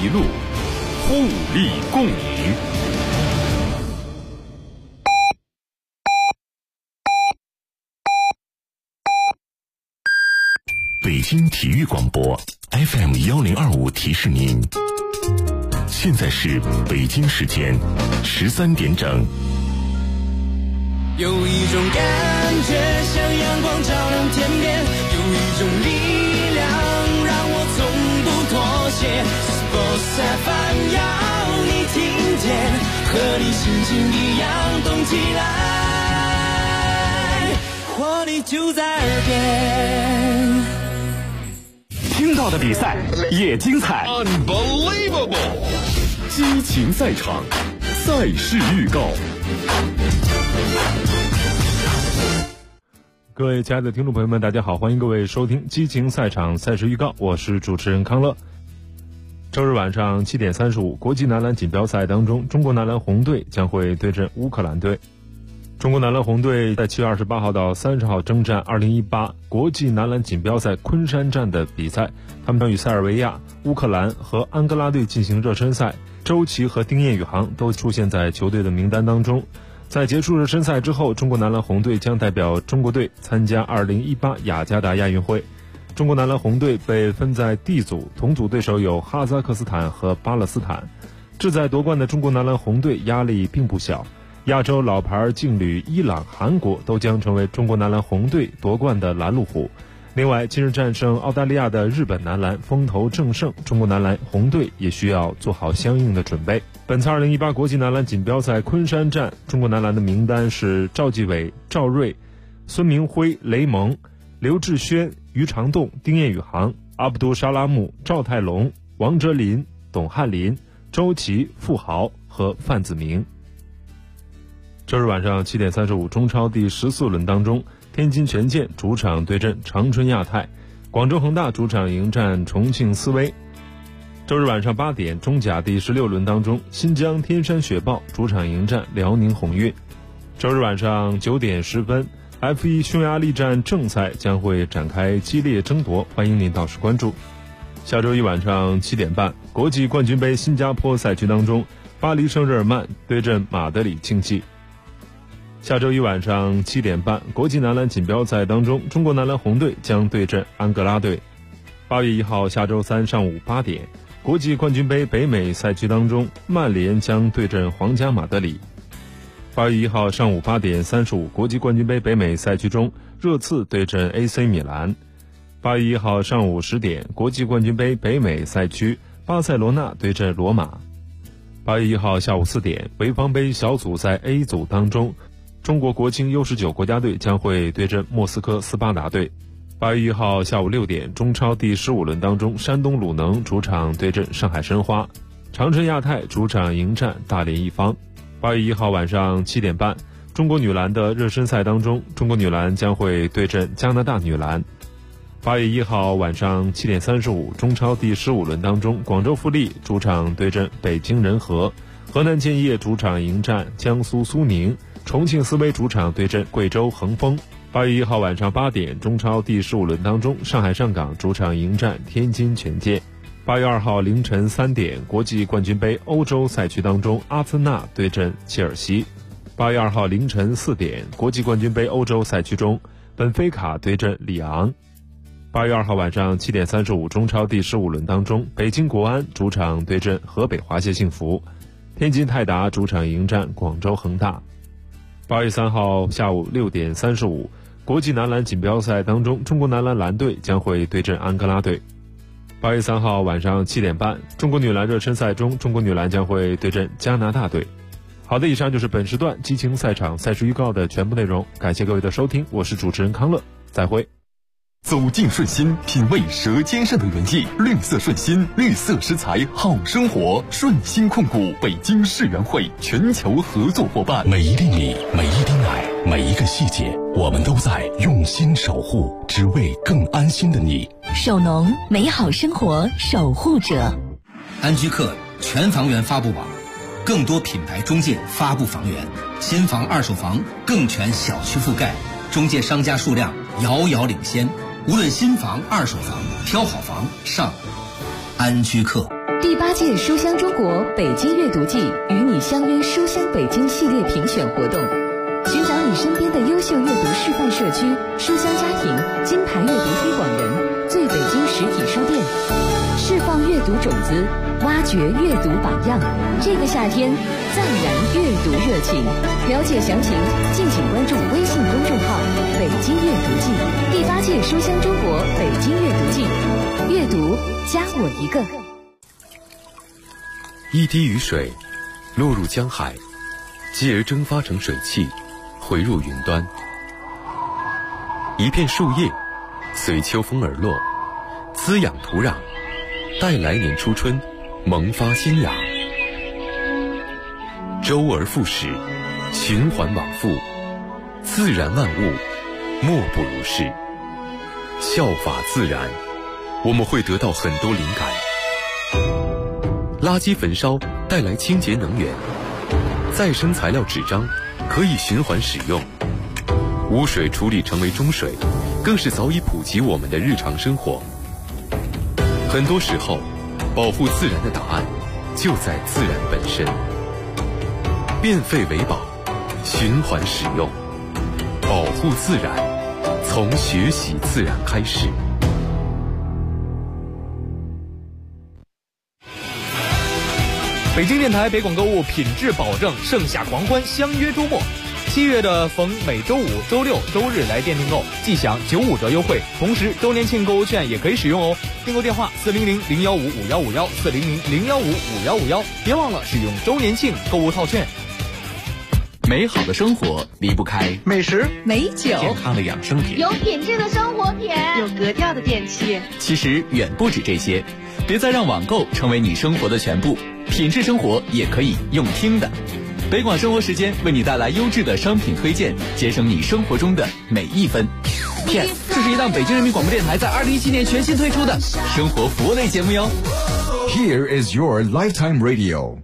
一路，互利共赢。北京体育广播 FM1025 提示您，现在是北京时间13点整。 有一种感觉像阳光照亮天边，有一种力量让我从不妥协。Sports FM 要你听见，和你心情一样动起来，活力就在耳边。 听到的比赛也精彩 Unbelievable 激情赛场，赛事预告。各位亲爱的听众朋友们，大家好，欢迎各位收听激情赛场赛事预告，我是主持人康乐。周日晚上7点35，国际男篮锦标赛当中，中国男篮红队将会对阵乌克兰队。中国男篮红队在7月28号到30号征战2018国际男篮锦标赛昆山站的比赛，他们将与塞尔维亚、乌克兰和安哥拉队进行热身赛。周琦和丁彦雨航都出现在球队的名单当中。在结束热身赛之后，中国男篮红队将代表中国队参加2018雅加达亚运会。中国男篮红队被分在 D 组，同组对手有哈萨克斯坦和巴勒斯坦。志在夺冠的中国男篮红队压力并不小，亚洲老牌劲旅伊朗、韩国都将成为中国男篮红队夺冠的拦路虎。另外，近日战胜澳大利亚的日本男篮风头正盛，中国男篮红队也需要做好相应的准备。本次2018国际男篮锦标赛昆山站，中国男篮的名单是赵继伟、赵睿、孙明辉、雷蒙、刘志轩、于长栋、丁彦雨航、阿卜杜沙拉木、赵泰龙、王哲林、董翰林、周琦、傅豪和范子铭。周日晚上7点35，中超第14轮当中，天津权健主场对阵长春亚泰，广州恒大主场迎战重庆斯威。周日晚上8点，中甲第16轮当中，新疆天山雪豹主场迎战辽宁宏运。周日晚上9点10分，F1 匈牙利站正赛将会展开激烈争夺，欢迎您到时关注。下周一晚上7点半，国际冠军杯新加坡赛区当中，巴黎圣日耳曼对阵马德里竞技。下周一晚上7点半，国际男篮锦标赛当中，中国男篮红队将对阵安哥拉队。8月1号下周三上午8点，国际冠军杯北美赛区当中，曼联将对阵皇家马德里。8月1号上午8点35，国际冠军杯北美赛区中，热刺对阵 AC 米兰。8月1号上午10点，国际冠军杯北美赛区，巴塞罗那对阵罗马。8月1号下午4点，潍坊杯小组赛 A 组当中，中国国青 U19 国家队将会对阵莫斯科斯巴达队。8月1号下午6点，中超第15轮当中，山东鲁能主场对阵上海申花，长春亚泰主场迎战大连一方。8月1号晚上7点半，中国女篮的热身赛当中，中国女篮将会对阵加拿大女篮。8月1号晚上7点35，中超第15轮当中，广州富力主场对阵北京人和，河南建业主场迎战江苏苏宁，重庆斯威主场对阵贵州恒丰。8月1号晚上8点，中超第15轮当中，上海上港主场迎战天津权健。8月2号凌晨3点，国际冠军杯欧洲赛区当中，阿森纳对阵切尔西。8月2号凌晨4点，国际冠军杯欧洲赛区中，本菲卡对阵里昂。8月2号晚上7点35，中超第15轮当中，北京国安主场对阵河北华协幸福，天津泰达主场迎战广州恒大。8月3号下午6点35，国际男篮锦标赛当中，中国男篮蓝队将会对阵安哥拉队。8月3号晚上7点半，中国女篮热身赛中，中国女篮将会对阵加拿大队。好的，以上就是本时段激情赛场赛事预告的全部内容，感谢各位的收听，我是主持人康乐，再会。 走进顺心，品味舌尖上的原意，绿色顺心，绿色食材好生活。顺心控股北京世园会全球合作伙伴。 每一粒米，每一滴奶，每一个细节，我们都在用心守护，只为更安心的你。 首农，美好生活守护者。 安居客全房源发布网，更多品牌中介发布房源，新房二手房更全小区覆盖，中介商家数量遥遥领先。无论新房、二手房，挑好房上安居客。 第8届书香中国北京阅读季与你相约书香北京系列评选活动，寻找你身边的优秀阅读示范社区、书香家庭、金牌阅读推广人、最北京实体书店，释放阅读种子，挖掘阅读榜样。这个夏天暂燃阅读热情，了解详情敬请关注微信公众号北京阅读季。第8届书香中国北京阅读季，阅读加我一个。 一滴雨水落入江海，继而蒸发成水汽，回入云端。一片树叶随秋风而落，滋养土壤，待来年初春萌发新芽。周而复始，循环往复，自然万物莫不如是。效法自然，我们会得到很多灵感。垃圾焚烧带来清洁能源，再生材料纸张可以循环使用，污水处理成为中水，更是早已普及我们的日常生活。很多时候，保护自然的答案就在自然本身。变废为宝，循环使用，保护自然，从学习自然开始。 北京电台北广购物品质保证，盛夏狂欢相约周末。7月的逢每周五、周六、周日来店订购，即享95折优惠，同时周年庆购物券也可以使用哦。订购电话400-015-5151，400-015-5151，别忘了使用周年庆购物套券。 美好的生活离不开美食、 美酒、 健康的养生品， 有品质的生活品， 有格调的电器。 其实远不止这些，别再让网购成为你生活的全部，品质生活也可以用听的。北广生活时间为你带来优质的商品推荐，节省你生活中的每一分。PS， 这是一档北京人民广播电台在2017年全新推出的生活服务类节目哟。 Here is your Lifetime Radio。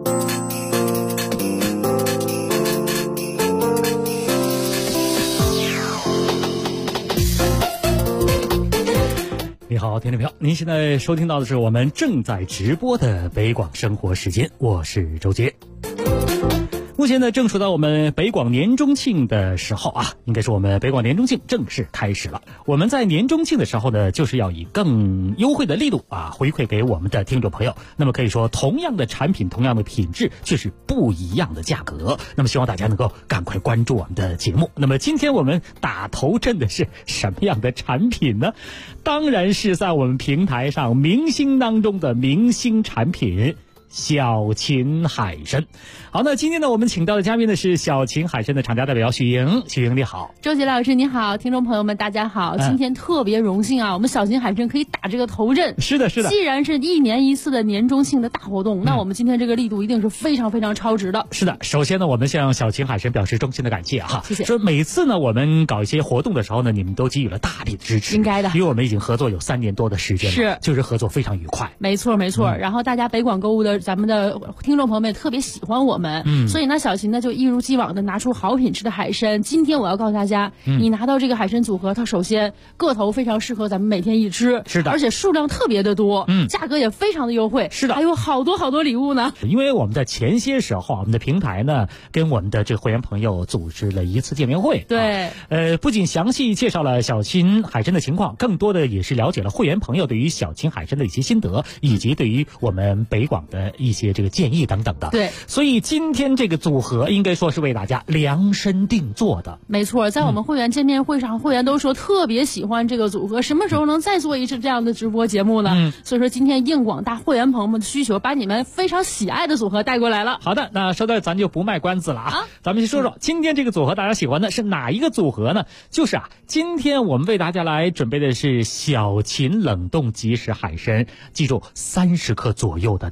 你好，听众朋友，您现在收听到的是我们正在直播的北广生活时间，我是周杰。目前呢，正处到我们北广年中庆的时候啊，应该是我们北广年中庆正式开始了。我们在年中庆的时候呢，就是要以更优惠的力度啊，回馈给我们的听众朋友。那么可以说，同样的产品，同样的品质，却是不一样的价格。那么希望大家能够赶快关注我们的节目。那么今天我们打头阵的是什么样的产品呢？当然是在我们平台上明星当中的明星产品。小秦海参。好，那今天呢，我们请到的嘉宾呢是小秦海参的厂家代表许莹。许莹你好。 周杰老师你好，听众朋友们大家好。今天特别荣幸啊，我们小秦海参可以打这个头阵。 是的，是的。 既然是1年1次的年中庆的大活动，那我们今天这个力度一定是非常非常超值的。 是的，首先呢，我们向小秦海参表示衷心的感谢哈。 谢谢。 说每次呢，我们搞一些活动的时候呢，你们都给予了大力的支持。 应该的。 因为我们已经合作有3年多的时间了。 是。 就是合作非常愉快。 没错没错。然后大家北广购物的咱们的听众朋友们也特别喜欢我们。所以呢，小秦呢就一如既往的拿出好品质的海参。今天我要告诉大家，你拿到这个海参组合，它首先个头非常适合咱们每天一吃。 是的。 而且数量特别的多。价格也非常的优惠。 是的。 还有好多好多礼物呢。 因为我们在前些时候，我们的平台呢跟我们的这个会员朋友组织了一次见面会。 对。 不仅详细介绍了小秦海参的情况，更多的也是了解了会员朋友对于小秦海参的一些心得，以及对于我们北广的一些这个建议等等的。 对。 所以今天这个组合应该说是为大家量身定做的。 没错，在我们会员见面会上，会员都说特别喜欢这个组合，什么时候能再做一次这样的直播节目呢？所以说今天应广大会员朋友们的需求，把你们非常喜爱的组合带过来了。 好的，那说到咱就不卖关子了啊，咱们先说说今天这个组合大家喜欢的是哪一个组合呢？就是今天我们为大家来准备的是小秦冷冻即食海参，记住30克左右的大小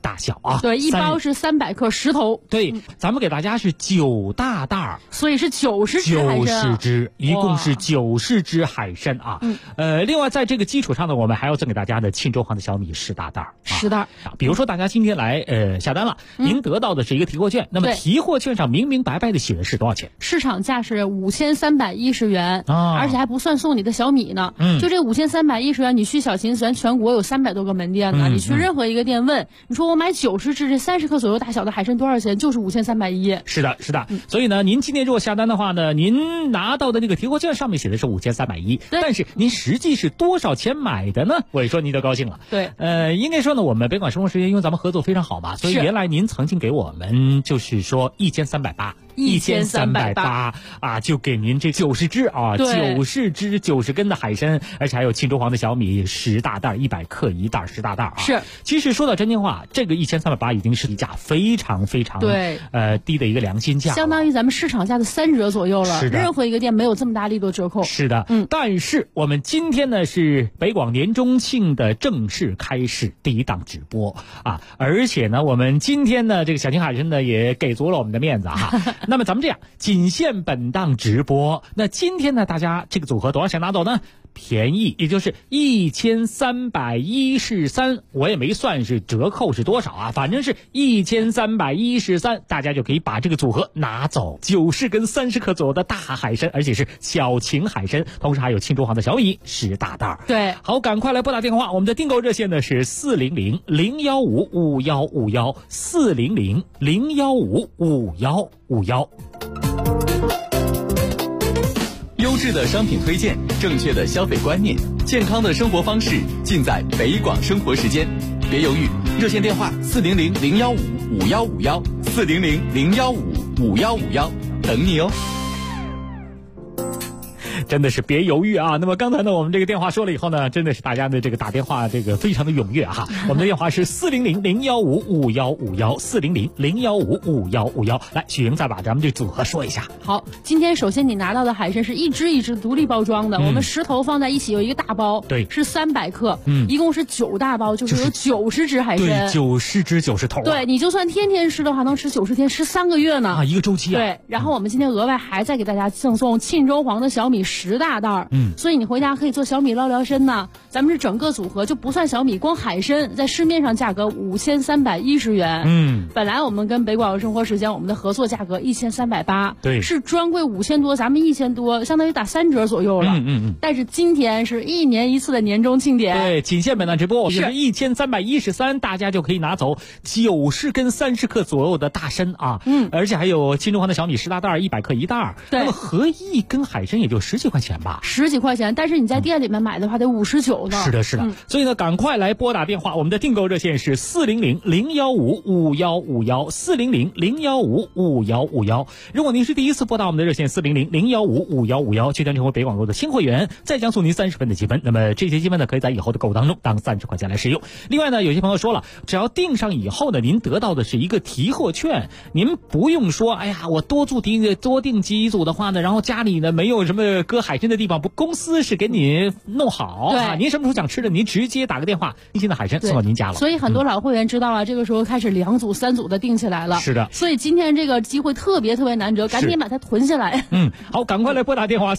啊。 对，一包是300克10头。 对，咱们给大家是9大袋儿， 所以是90只海参 90只，一共是90只海参啊。另外在这个基础上呢，我们还要赠给大家的沁州黄的小米10大袋 10袋。 比如说大家今天来下单了，您得到的是一个提货券，那么提货券上明明白白的写的是多少钱？ 市场价是5310元而且还不算送你的小米呢。就这5310元，你去小秦咱全国有300多个门店呢，你去任何一个店问，你说我买90只这30克左右大小的海参多少钱？就是5310。 是的，是的。所以呢，您今天如果下单的话呢，您拿到的那个提货券上面写的是5310，但是您实际是多少钱买的呢？我一说您就高兴了。 对， 应该说呢，我们北广生活时间因为咱们合作非常好嘛，所以原来您曾经给我们就是说1380啊，就给您这90只啊，90只90根的海参，而且还有沁州黄的小米10大袋，100克一袋10大袋啊。 是， 其实说到真心话，这个1380已经是一价非常非常低的一个良心价， 相当于咱们市场价的3折左右了。 是的， 任何一个店没有这么大力度折扣。 是的，但是我们今天呢是北广年中庆的正式开始第一档直播啊，而且呢我们今天呢这个小秦海参呢也给足了我们的面子哈。那么咱们这样，仅限本档直播。那今天呢大家这个组合多少钱拿走呢？便宜，也就是1313，我也没算是折扣是多少啊，反正是1313，大家就可以把这个组合拿走，90根30克左右的大海参，而且是小秦海参，同时还有沁州黄的小米10大袋。 对， 好，赶快来拨打电话，我们的订购热线呢是400-015-5151，400-015-5151。 优质的商品推荐，正确的消费观念，健康的生活方式，尽在北广生活时间。别犹豫，热线电话400-015-5151，400-015-5151，等你哦。 真的是别犹豫啊！那么刚才呢，我们这个电话说了以后呢，真的是大家的这个打电话这个非常的踊跃哈。我们的电话是400-015-5151，400-015-5151。来，许莹再把咱们这组合说一下。 好，今天首先你拿到的海参是一只一只独立包装的，我们10头放在一起有一个大包， 对， 是300克，一共是9大包，就是有90只海参， 对，90只90头， 对，你就算天天吃的话，能吃90天，吃3个月呢啊，一个周期啊。 对，然后我们今天额外还再给大家赠送沁州黄的小米10大袋，所以你回家可以做小米捞辽参呢。咱们是整个组合就不算小米，光海参在市面上价格5310元，本来我们跟北广生活时间我们的合作价格1380， 对， 是专柜5000多，咱们1000多，相当于打3折左右了，但是今天是1年1次的年终庆典， 对，仅限本档直播，就是1313，大家就可以拿走90根30克左右的大参啊，而且还有沁州黄的小米10大袋，100克一袋，那么合一根海参也就10几块钱吧 ，10几块钱，但是你在店里面买的话得59呢。 是的，是的，所以呢，赶快来拨打电话，我们的订购热线是400-015-5151，400-015-5151。如果您是第一次拨打我们的热线400-015-5151，就将成为北广购的新会员，再将送您30分的积分。那么这些积分呢，可以在以后的购物当中当30块钱来使用。另外呢，有些朋友说了，只要订上以后呢，您得到的是一个提货券，您不用说，哎呀，我多订几组的话呢，然后家里呢没有什么搁海参的地方，不，公司是给你弄好，对啊，您什么时候想吃的，您直接打个电话，新鲜的海参送到您家了。 所以很多老会员知道了，这个时候开始2组3组的订起来了。 是的， 所以今天这个机会特别难得，赶紧把它囤下来。 好，赶快来拨打电话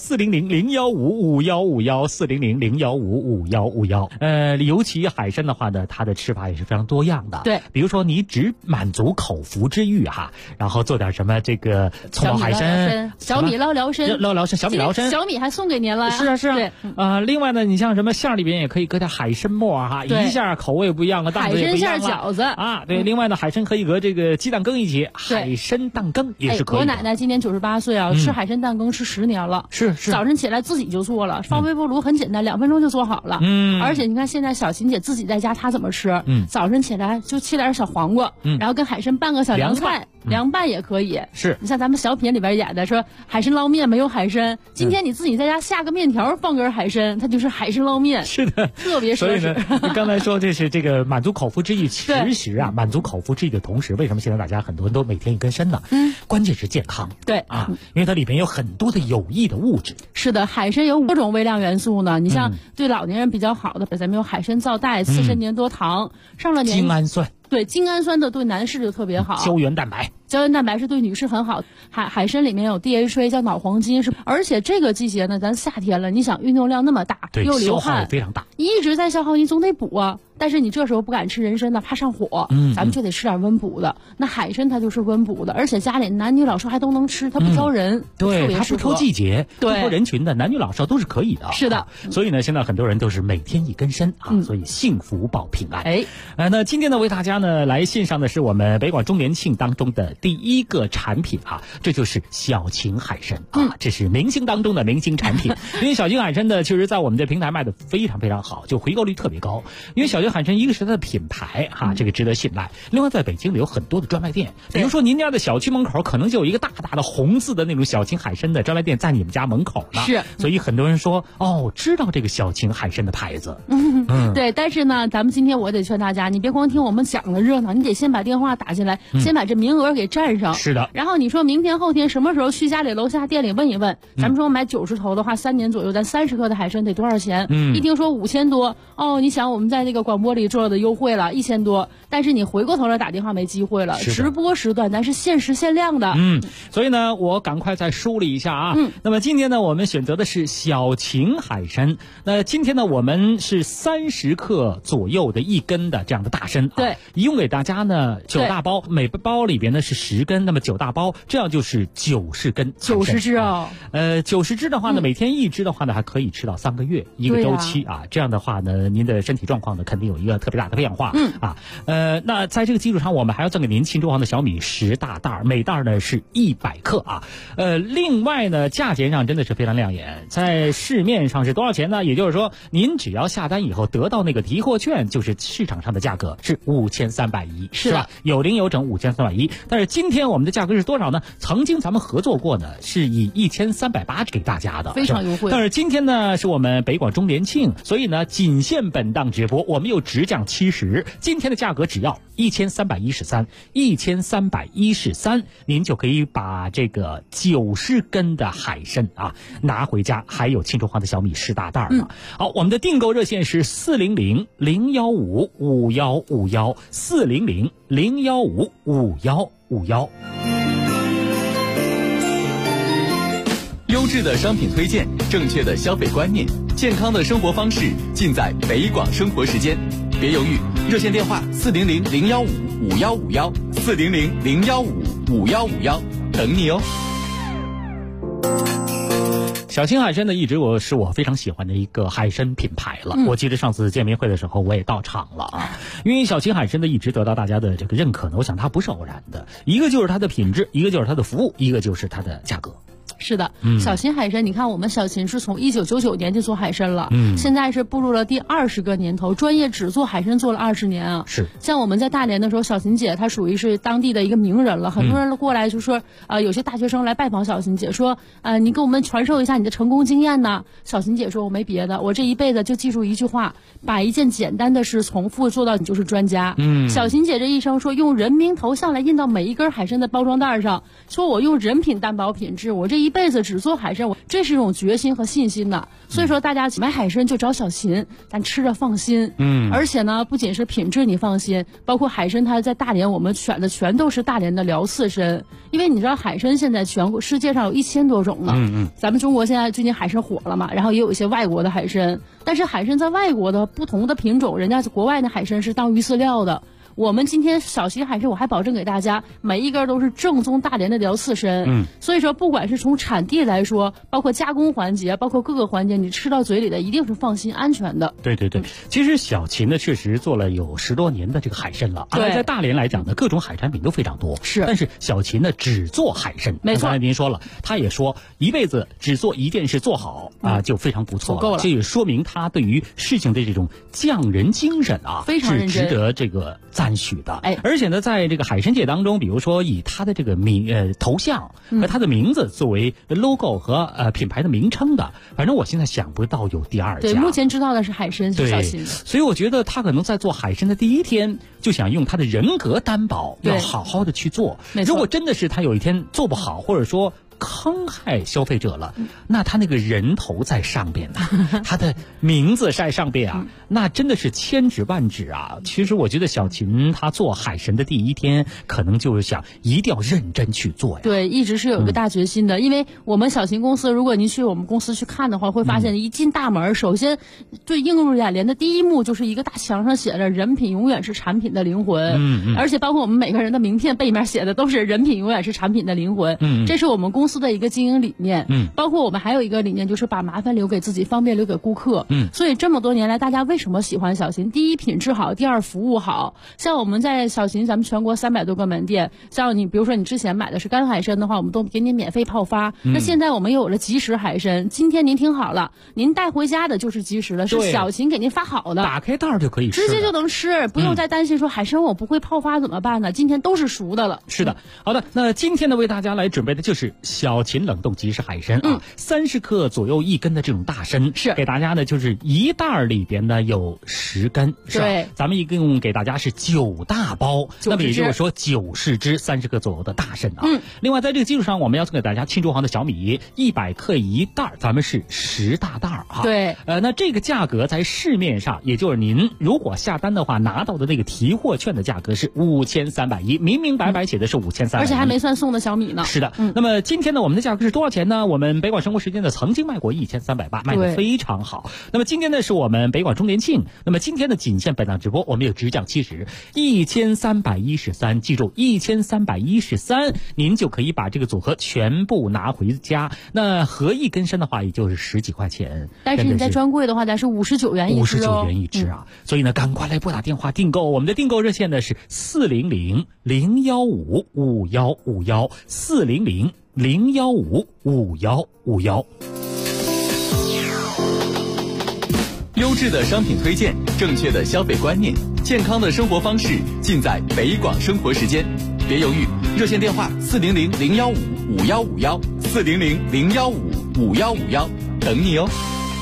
400-015-5151，400-015-5151。尤其海参的话呢，它的吃法也是非常多样的。 对， 比如说你只满足口腹之欲哈，然后做点什么这个葱爆海参、 小米捞辽参、 小米辽参， 小米还送给您了。 是啊。 对， 另外呢，你像什么馅里边也可以搁点海参末哈，一下口味不一样了，档次也不一样了。 海参馅饺子啊，对。另外呢，海参可以和这个鸡蛋羹一起，海参蛋羹也是可以的。 我奶奶今年98岁啊，吃海参蛋羹吃10年了。 是。 早晨起来自己就做了，放微波炉很简单，2分钟就做好了。而且你看现在小秦姐自己在家，她怎么吃？早晨起来就切点小黄瓜，然后跟海参拌个小凉菜，凉拌也可以。 是。 你像咱们小品里边演的说海参捞面没有海参，今天你自己在家下个面条放根海参，它就是海参捞面。 是的， 特别所以呢，刚才说这是这个满足口腹之欲，其实啊，满足口腹之欲的同时，为什么现在大家很多人都每天一根参呢？关键是健康。 对啊，因为它里边有很多的有益的物质。 是的，海参有5种微量元素呢。你像对老年人比较好的，咱们有海参皂带、刺参粘多糖，上了年精氨酸。 对，精氨酸的对男士就特别好。 胶原蛋白。 胶原蛋白是对女士很好，海参里面有 DHA 叫脑黄金，而且这个季节呢，咱夏天了，你想运动量那么大，又流汗， 消耗非常大， 一直在消耗，你总得补啊。但是你这时候不敢吃人参呢，怕上火，咱们就得吃点温补的。那海参它就是温补的，而且家里男女老少还都能吃，它不挑人， 对，它不挑季节，不挑人群的，男女老少都是可以的。 是的， 所以呢，现在很多人都是每天一根参啊，所以幸福保平安。那今天呢，为大家呢来献上的是我们北广周年庆当中的第一个产品啊，这就是小秦海参啊，这是明星当中的明星产品。因为小秦海参呢，其实在我们的平台卖的非常非常好，就回购率特别高。因为小秦海参一个是它的品牌哈，这个值得信赖。另外，在北京里有很多的专卖店，比如说您家的小区门口可能就有一个大大的红字的那种小秦海参的专卖店在你们家门口呢。 是， 所以很多人说知道这个小秦海参的牌子。 对，但是呢，咱们今天我得劝大家，你别光听我们讲的热闹，你得先把电话打进来，先把这名额给占上。 是的。 然后你说明天后天什么时候去家里楼下店里问一问，咱们说买90头的话，3年左右，咱30克的海参得多少钱？一听说5000多，你想我们在那个广播里做的优惠了1000多，但是你回过头来打电话没机会了。直播时段咱是限时限量的。 所以呢，我赶快再梳理一下啊。那么今天呢，我们选择的是小秦海参。那今天呢，我们是30克左右的一根的这样的大参。 对， 一共给大家呢9大包，每包里边呢是10根，那么9大包，这样就是90根。 90只哦。 90只的话呢，每天1只的话呢，还可以吃到3个月一个周期啊。这样的话呢，您的身体状况呢，肯定有一个特别大的变化。那在这个基础上，我们还要赠给您庆州行的小米10大袋，每袋呢是100克啊。另外呢，价钱上真的是非常亮眼，在市面上是多少钱呢？也就是说，您只要下单以后得到那个提货券，就是市场上的价格是5310，是吧？有零有整5310。但是今天我们的价格是多少呢？曾经咱们合作过呢，是以1380给大家的， 非常优惠。 但是今天呢，是我们北广周年庆，所以呢，仅限本档直播，我们又直降70，今天的价格只要1313，您就可以把这个90根的海参啊拿回家，还有庆州行的小米10大袋呢。好，我们的订购热线是400-015-5151，400-015-5151。 优质的商品推荐，正确的消费观念，健康的生活方式，尽在北广生活时间。别犹豫，热线电话400-015-5151，400-015-5151，等你哦。 小秦海参呢，一直是我非常喜欢的一个海参品牌了。我记得上次见面会的时候，我也到场了啊。因为小秦海参呢，一直得到大家的这个认可呢，我想它不是偶然的，一个就是它的品质，一个就是它的服务，一个就是它的价格。 是的，小秦海参，你看我们小秦是从1999年就做海参了，现在是步入了第20个年头，专业只做海参做了20年啊。 是， 像我们在大连的时候，小秦姐她属于是当地的一个名人了，很多人过来就说，有些大学生来拜访小秦姐，说，你给我们传授一下你的成功经验呢。小秦姐说，我没别的，我这一辈子就记住一句话，把一件简单的事重复做到你就是专家。小秦姐这一生说，用人名头像来印到每一根海参的包装袋上，说我用人品担保品质，我这一辈子只做海参，这是一种决心和信心的。所以说大家买海参就找小秦，咱吃着放心。而且呢，不仅是品质你放心，包括海参它在大连我们选的全都是大连的辽刺参，因为你知道海参现在全国世界上有1000多种呢。咱们中国现在最近海参火了嘛，然后也有一些外国的海参，但是海参在外国的不同的品种，人家国外的海参是当鱼饲料的。我们今天小秦海参，我还保证给大家每一根都是正宗大连的辽刺参。所以说不管是从产地来说，包括加工环节，包括各个环节，你吃到嘴里的一定是放心安全的。 对，其实小秦呢确实做了有10多年的这个海参了。在大连来讲呢，各种海产品都非常多。是，但是小秦呢只做海参。没错，刚才您说了，他也说一辈子只做一件事做好啊，就非常不错了。够了，这也说明他对于事情的这种匠人精神啊， 非常认真， 是值得这个赞许的。而且呢，在这个海参界当中，比如说以他的这个头像和他的名字作为 logo 和品牌的名称的，反正我现在想不到有第2家。 对，目前知道的是海参是小秦。 所以我觉得他可能在做海参的第一天就想用他的人格担保，要好好的去做。如果真的是他有一天做不好，或者说坑害消费者了，那他那个人头在上边呢，他的名字在上边啊，那真的是千指万指啊。其实我觉得小秦他做海神的第一天，可能就是想一定要认真去做呀。 对，一直是有一个大决心的，因为我们小秦公司，如果您去我们公司去看的话，会发现一进大门，首先最映入眼帘的第一幕就是一个大墙上写着"人品永远是产品的灵魂"，而且包括我们每个人的名片背面写的都是"人品永远是产品的灵魂"，这是我们公司的一个经营理念。包括我们还有一个理念，就是把麻烦留给自己，方便留给顾客。所以这么多年来，大家为什么喜欢小秦？第一，品质好；第二，服务好。像我们在小秦，咱们全国300多个门店，像你比如说你之前买的是干海参的话，我们都给你免费泡发。那现在我们又有了即食海参，今天您听好了，您带回家的就是即食的，是小秦给您发好的， 打开袋儿就可以吃， 直接就能吃，不用再担心说海参我不会泡发怎么办呢？今天都是熟的了。 是的，好的，那今天呢为大家来准备的就是小秦冷冻即食海参啊，30克左右1根的这种大参，是给大家呢就是一袋里边呢有10根，是吧？ 对， 咱们一共给大家是9大包，那么也就是说90只30克左右的大参啊。另外在这个基础上，我们要送给大家庆祝行的小米100克一袋，咱们是10大袋啊。 对， 那这个价格在市面上，也就是您如果下单的话拿到的那个提货券的价格是5310，明明白白写的是5310， 而且还没算送的小米呢。 是的，那么今天呢，我们的价格是多少钱呢？我们北广生活时间呢曾经卖过1380，卖得非常好。那么今天呢是我们北广周年庆，那么今天的仅限本档直播，我们有直降70，1313，记住1313，您就可以把这个组合全部拿回家。那合一根参的话，也就是10几块钱， 但是你在专柜的话，咱是59元一只 ，59元一只啊。所以呢，赶快来拨打电话订购，我们的订购热线呢是400-015-5151，400-015-5151。 优质的商品推荐，正确的消费观念，健康的生活方式，尽在北广生活时间。别犹豫，热线电话400-015-5151，400-015-5151，等你哦。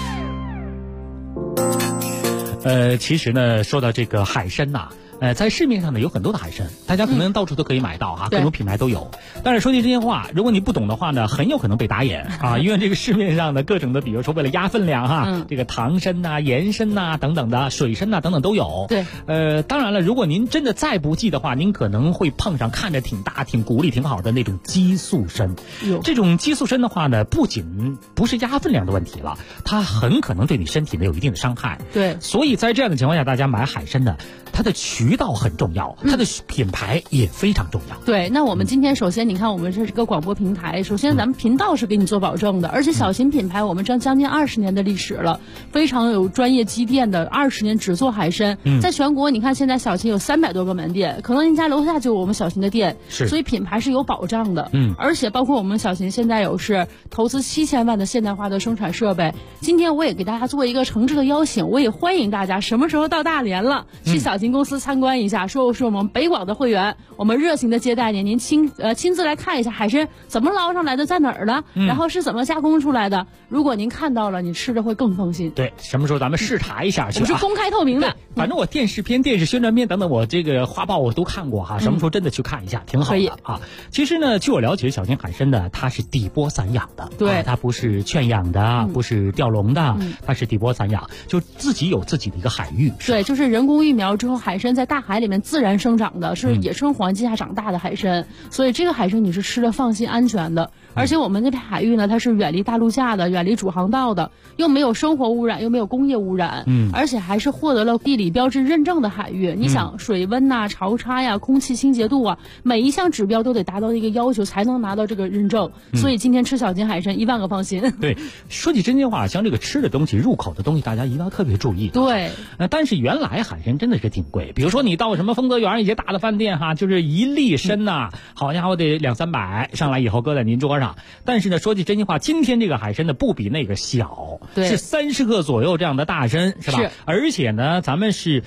其实呢，说到这个海参呐，在市面上呢有很多的海参，大家可能到处都可以买到哈，各种品牌都有。但是说句真心话，如果你不懂的话呢，很有可能被打眼啊，因为这个市面上的各种的，比如说为了压分量哈，这个糖参呐、盐参呐等等的，水参呐等等都有。 对， 当然了，如果您真的再不济的话，您可能会碰上看着挺大、挺骨力挺好的那种激素参。这种激素参的话呢，不仅不是压分量的问题了，它很可能对你身体呢有一定的伤害。 对， 所以在这样的情况下，大家买海参呢，它的渠道很重要，它的品牌也非常重要。 对，那我们今天首先你看，我们这是个广播平台，首先咱们频道是给你做保证的，而且小秦品牌我们将近20年的历史了，非常有专业积淀的，20年只做海参。在全国你看现在小秦有300多个门店，可能您家楼下就有我们小秦的店，所以品牌是有保障的。而且包括我们小秦现在有是投资7000万的现代化的生产设备。今天我也给大家做一个诚挚的邀请，我也欢迎大家什么时候到大连了，去小秦公司参观一下，说是我们北广的会员，我们热情的接待您，您亲自来看一下海参怎么捞上来的，在哪儿呢？然后是怎么加工出来的？如果您看到了，你吃着会更放心。 对，什么时候咱们视察一下去？ 我是公开透明的， 反正我电视片、电视宣传片等等，我这个画报我都看过哈。什么时候真的去看一下，挺好的啊。其实呢，据我了解，小秦海参呢，它是底波散养的， 对， 它不是圈养的，不是钓笼的，它是底波散养，就自己有自己的一个海域。 对，就是人工育苗之后，海参在大海里面自然生长的，是野生环境下长大的海参，所以这个海参你是吃的放心安全的。而且我们这片海域呢，它是远离大陆架的，远离主航道的，又没有生活污染，又没有工业污染，而且还是获得了地理标志认证的海域。你想水温呐、潮差呀、空气清洁度啊，每一项指标都得达到一个要求才能拿到这个认证。所以今天吃小秦海参1万个放心。 对，说起真心话，像这个吃的东西、入口的东西，大家一定要特别注意。 对， 但是原来海参真的是挺贵，比如说你到什么丰泽园一些大的饭店哈，就是1粒参呐，好家伙得200-300，上来以后搁在您桌上。但是呢，说句真心话，今天这个海参呢不比那个小，是30克左右这样的大参，是吧？而且呢，咱们是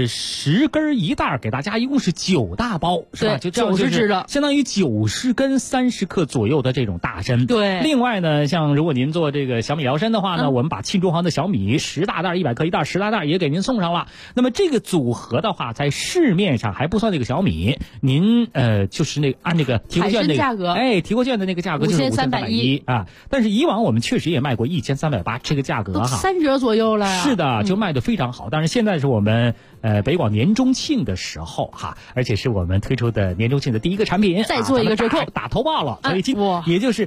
10根一袋，给大家一共是9大包，是吧？就 90只的， 相当于90根30克左右的这种大参。 对。 另外呢，像如果您做这个小米辽参的话呢，我们把庆中行的小米10大袋100克一袋10大袋也给您送上了。那么这个组合的话， 在市面上还不算那个小米，您就是那个按那个提货券那个价格， 提货券的那个价格就是5310啊。但是以往我们确实也卖过1380，这个价格哈 3折左右了呀。 是的，就卖得非常好。但是现在是我们北广年中庆的时候哈，而且是我们推出的年中庆的第一个产品， 再做一个折扣， 打头炮了，所以也就是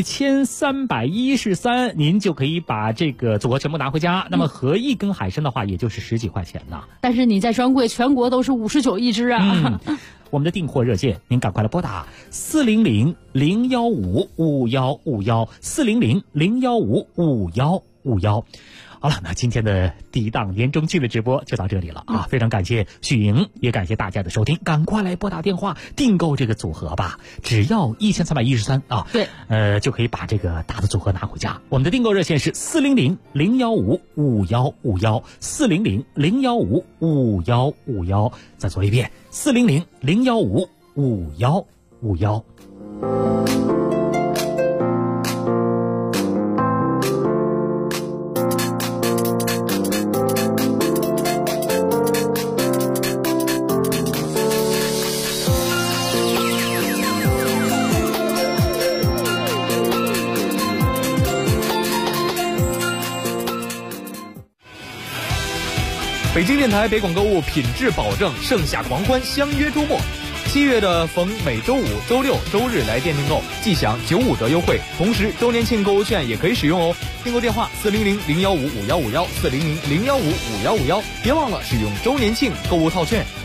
1313，您就可以把这个组合全部拿回家。那么合一根海参的话，也就是10几块钱呢。 但是你在专柜全国都是59一只啊。 我们的订货热线，您赶快来拨打400-015-5151，400-015-5151。好了，那今天的第一档年中庆的直播就到这里了啊！非常感谢许莹，也感谢大家的收听，赶快来拨打电话订购这个组合吧，只要1313啊！ 对， 就可以把这个大的组合拿回家。我们的订购热线是400-015-5151，400-015-5151。再说一遍，400-015-5151。 北京电台北广购物品质保证，盛夏狂欢，相约周末。7月的逢每周五、周六、周日来店订购，即享95折优惠，同时周年庆购物券也可以使用哦。订购电话400-015-5151，400-015-5151，别忘了使用周年庆购物套券。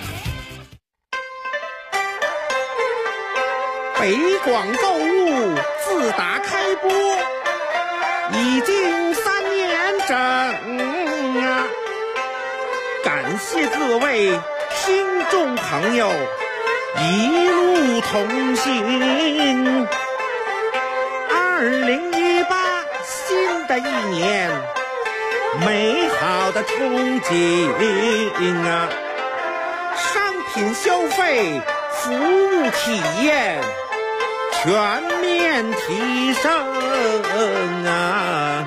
北广购物自打开播已经3年整啊！感谢各位听众朋友一路同行。2018新的一年，美好的憧憬啊！商品消费、服务体验全面提升啊！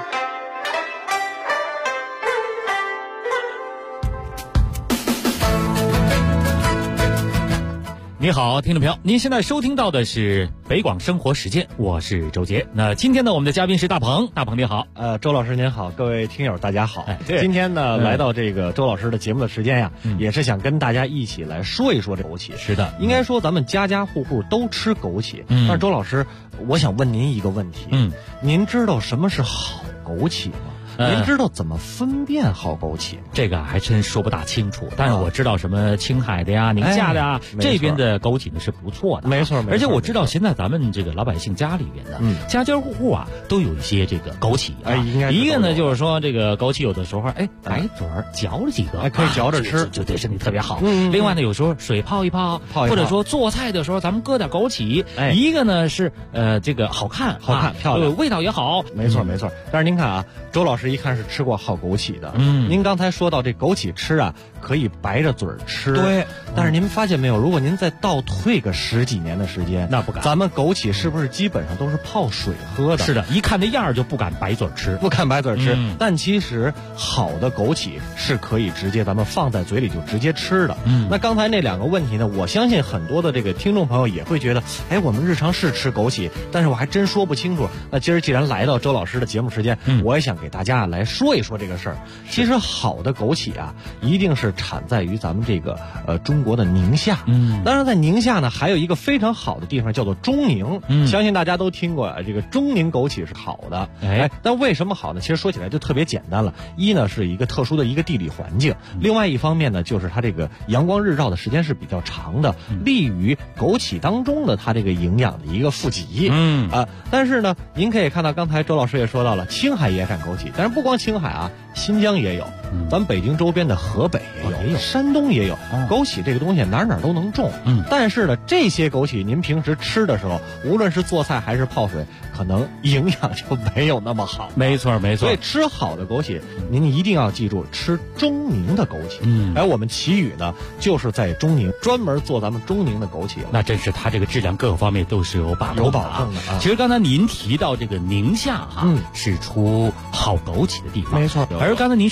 你好，听众朋友，您现在收听到的是北广生活时间，我是周杰。那今天呢，我们的嘉宾是大鹏，大鹏你好。 周老师您好，各位听友大家好。今天呢，来到这个周老师的节目的时间呀，也是想跟大家一起来说一说这枸杞。 是的， 应该说咱们家家户户都吃枸杞。但是周老师，我想问您一个问题。您知道什么是好枸杞吗？您知道怎么分辨好枸杞吗？ 这个还真说不大清楚，但是我知道什么青海的呀、宁夏的呀，这边的枸杞呢是不错的。 没错， 而且我知道现在咱们这个老百姓家里边的，家家户户啊都有一些这个枸杞啊。 应该一个呢就是说这个枸杞有的时候白嘴儿嚼了几个， 可以嚼着吃， 就对身体特别好。另外呢，有时候水泡一泡，或者说做菜的时候咱们搁点枸杞。一个呢是这个好看漂亮， 味道也好。 没错。但是您看啊，周老师一看是吃过好枸杞的。您刚才说到这枸杞吃啊，可以白着嘴吃。 对。 但是您发现没有，如果您再倒退个10几年的时间， 那不敢。 咱们枸杞是不是基本上都是泡水喝的？ 是的，一看那样就不敢白嘴吃， 不敢白嘴吃。但其实好的枸杞是可以直接咱们放在嘴里就直接吃的。那刚才那2个问题呢，我相信很多的这个听众朋友也会觉得，我们日常是吃枸杞，但是我还真说不清楚。那今儿既然来到周老师的节目时间，我也想给大家来说一说这个事儿。其实好的枸杞啊，一定是产在于咱们这个中国的宁夏。当然在宁夏呢，还有一个非常好的地方叫做中宁。相信大家都听过这个中宁枸杞是好的。但为什么好呢？其实说起来就特别简单了。一呢是一个特殊的一个地理环境，另外一方面呢就是它这个阳光日照的时间是比较长的，利于枸杞当中的它这个营养的一个富集。但是呢，您可以看到刚才周老师也说到了，青海也产枸杞，但是不光青海啊，新疆也有，咱们北京周边的河北也有，山东也有。枸杞这个东西哪都能种。但是呢，这些枸杞您平时吃的时候，无论是做菜还是泡水，可能营养就没有那么好。 没错。 所以吃好的枸杞，您一定要记住吃中宁的枸杞。我们祁宇呢，就是在中宁专门做咱们中宁的枸杞。 那真是它这个质量各个方面都是有保证的啊。其实刚才您提到这个宁夏是出好枸杞的地方， 没错。 而刚才您说那个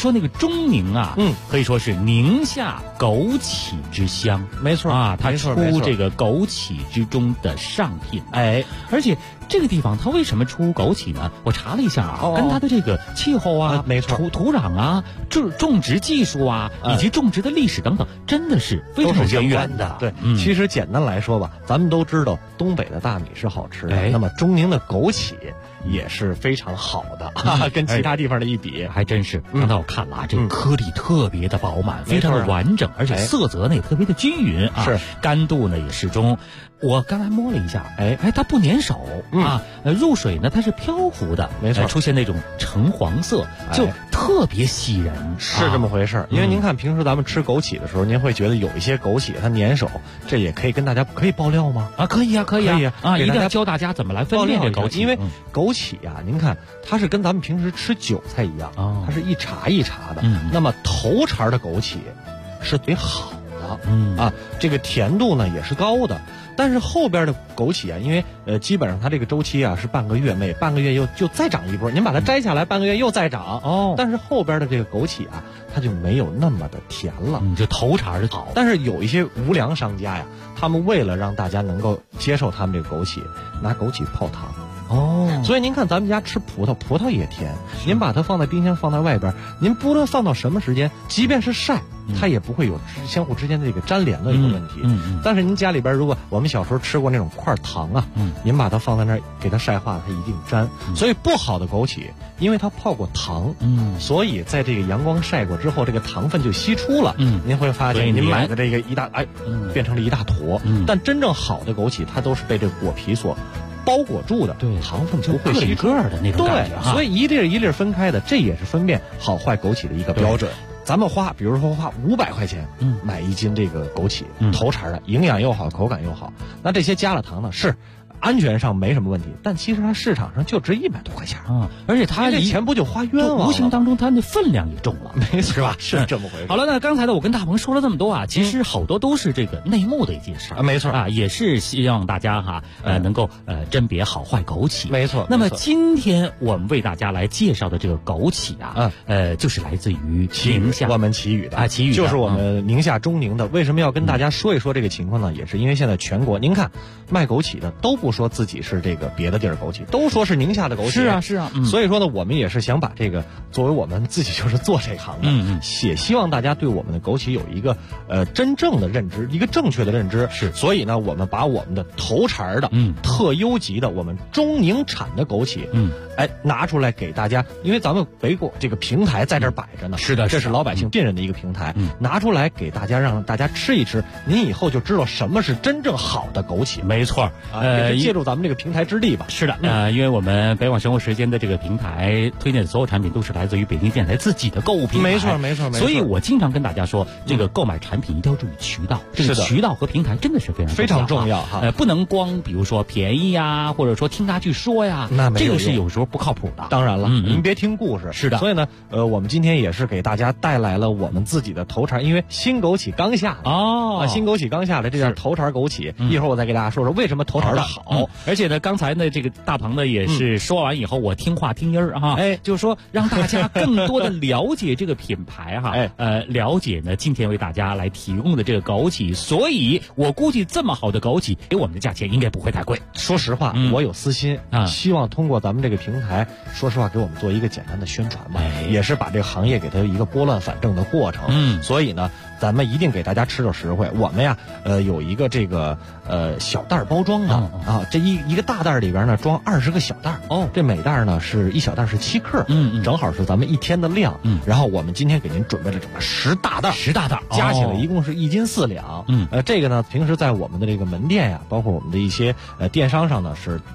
中宁啊，可以说是宁夏枸杞之乡。 没错啊，它出这个枸杞之中的上品。而且这个地方它为什么出枸杞呢？我查了一下啊，跟它的这个气候啊， 没错， 土壤啊，种植技术啊，以及种植的历史等等，真的是非常有渊源的。 对，其实简单来说吧，咱们都知道东北的大米是好吃的，那么中宁的枸杞也是非常好的，跟其他地方的一比， 还真是。刚才我看了啊，这个颗粒特别的饱满，非常的完整，而且色泽呢也特别的均匀啊， 是干度呢也适中。我刚才摸了一下，它不粘手啊，入水呢它是漂浮的， 没错， 出现那种橙黄色，就特别吸人， 是这么回事。因为您看平时咱们吃枸杞的时候，您会觉得有一些枸杞它粘手，这也可以跟大家可以爆料吗？ 啊，可以啊，可以啊，一定要教大家怎么来分辨这枸杞， 因为枸杞呀，您看它是跟咱们平时吃韭菜一样，它是一茬一茬的，那么头茬的枸杞是最好的，这个甜度呢也是高的。但是后边的枸杞啊，因为基本上它这个周期啊是半个月，每半个月就再长一波，您把它摘下来，半个月又再长。但是后边的这个枸杞啊，它就没有那么的甜了， 就头茬是好。 但是有一些无良商家呀，他们为了让大家能够接受他们这个枸杞，拿枸杞泡汤。所以您看咱们家吃葡萄也甜，您把它放在冰箱放在外边，您不论放到什么时间，即便是晒，它也不会有相互之间的这个粘连的一个问题。但是您家里边如果我们小时候吃过那种块糖啊，您把它放在那儿给它晒化，它一定粘。所以不好的枸杞，因为它泡过糖，所以在这个阳光晒过之后，这个糖分就析出了。您会发现您买的这个变成了一大坨，但真正好的枸杞，它都是被这果皮所包裹住的， 对， 糖分不会一个的那种感觉， 所以一粒一粒分开的，这也是分辨好坏枸杞的一个标准。咱们比如说花500块钱，买一斤这个枸杞，头茬的，营养又好，口感又好，那这些加了糖呢，是安全上没什么问题，但其实它市场上就值100多块钱啊，而且它这钱不就花冤枉了？ 无形当中它那分量也重了， 没错， 是吧？ 是这么回事。 好了，那刚才呢，我跟大鹏说了这么多啊，其实好多都是这个内幕的一件事啊，没错啊，也是希望大家能够甄别好坏枸杞， 没错。 那么今天我们为大家来介绍的这个枸杞啊，就是来自于宁夏我们祁宇的啊， 祁宇就是我们宁夏中宁的。为什么要跟大家说一说这个情况呢？也是因为现在全国，您看卖枸杞的都不说自己是这个别的地儿枸杞，都说是宁夏的枸杞。 是啊，是啊。 所以说呢，我们也是想把这个作为我们自己就是做这行的，也希望大家对我们的枸杞有一个真正的认知，一个正确的认知。 是。 所以呢，我们把我们的头茬的特优级的我们中宁产的枸杞，拿出来给大家，因为咱们北果这个平台在这儿摆着呢， 是的， 这是老百姓信任的一个平台，拿出来给大家，让大家吃一吃，您以后就知道什么是真正好的枸杞。 没错， 也是借助咱们这个平台之力吧。 是的，因为我们北广生活时间的这个平台推荐的所有产品都是来自于北京电台自己的购物平台， 没错，没错，没错。 所以我经常跟大家说，这个购买产品一定要注意渠道，这个渠道和平台真的是非常重要哈。 不能光比如说便宜呀，或者说听他去说呀， 那这个是有时候不靠谱的。 当然了，您别听故事。 是的。 所以呢，我们今天也是给大家带来了我们自己的头茬，因为新枸杞刚下新枸杞刚下来，这叫头茬枸杞。一会儿我再给大家说说为什么头茬的好。 而且呢，刚才呢这个大鹏呢也是说完以后，我听话听音儿哈，就是说让大家更多的了解这个品牌哈，了解呢今天为大家来提供的这个枸杞，所以我估计这么好的枸杞给我们的价钱应该不会太贵。 说实话，我有私心希望通过咱们这个平台，说实话给我们做一个简单的宣传吧，也是把这个行业给它一个拨乱反正的过程。所以呢，咱们一定给大家吃着实惠。我们呀，有一个这个小袋包装的这一个大袋里边呢装20个小袋这每袋呢是1小袋是7克，正好是咱们1天的量。然后我们今天给您准备了整个10大袋，加起来一共是1斤4两。这个呢，平时在我们的这个门店呀，包括我们的一些电商上呢是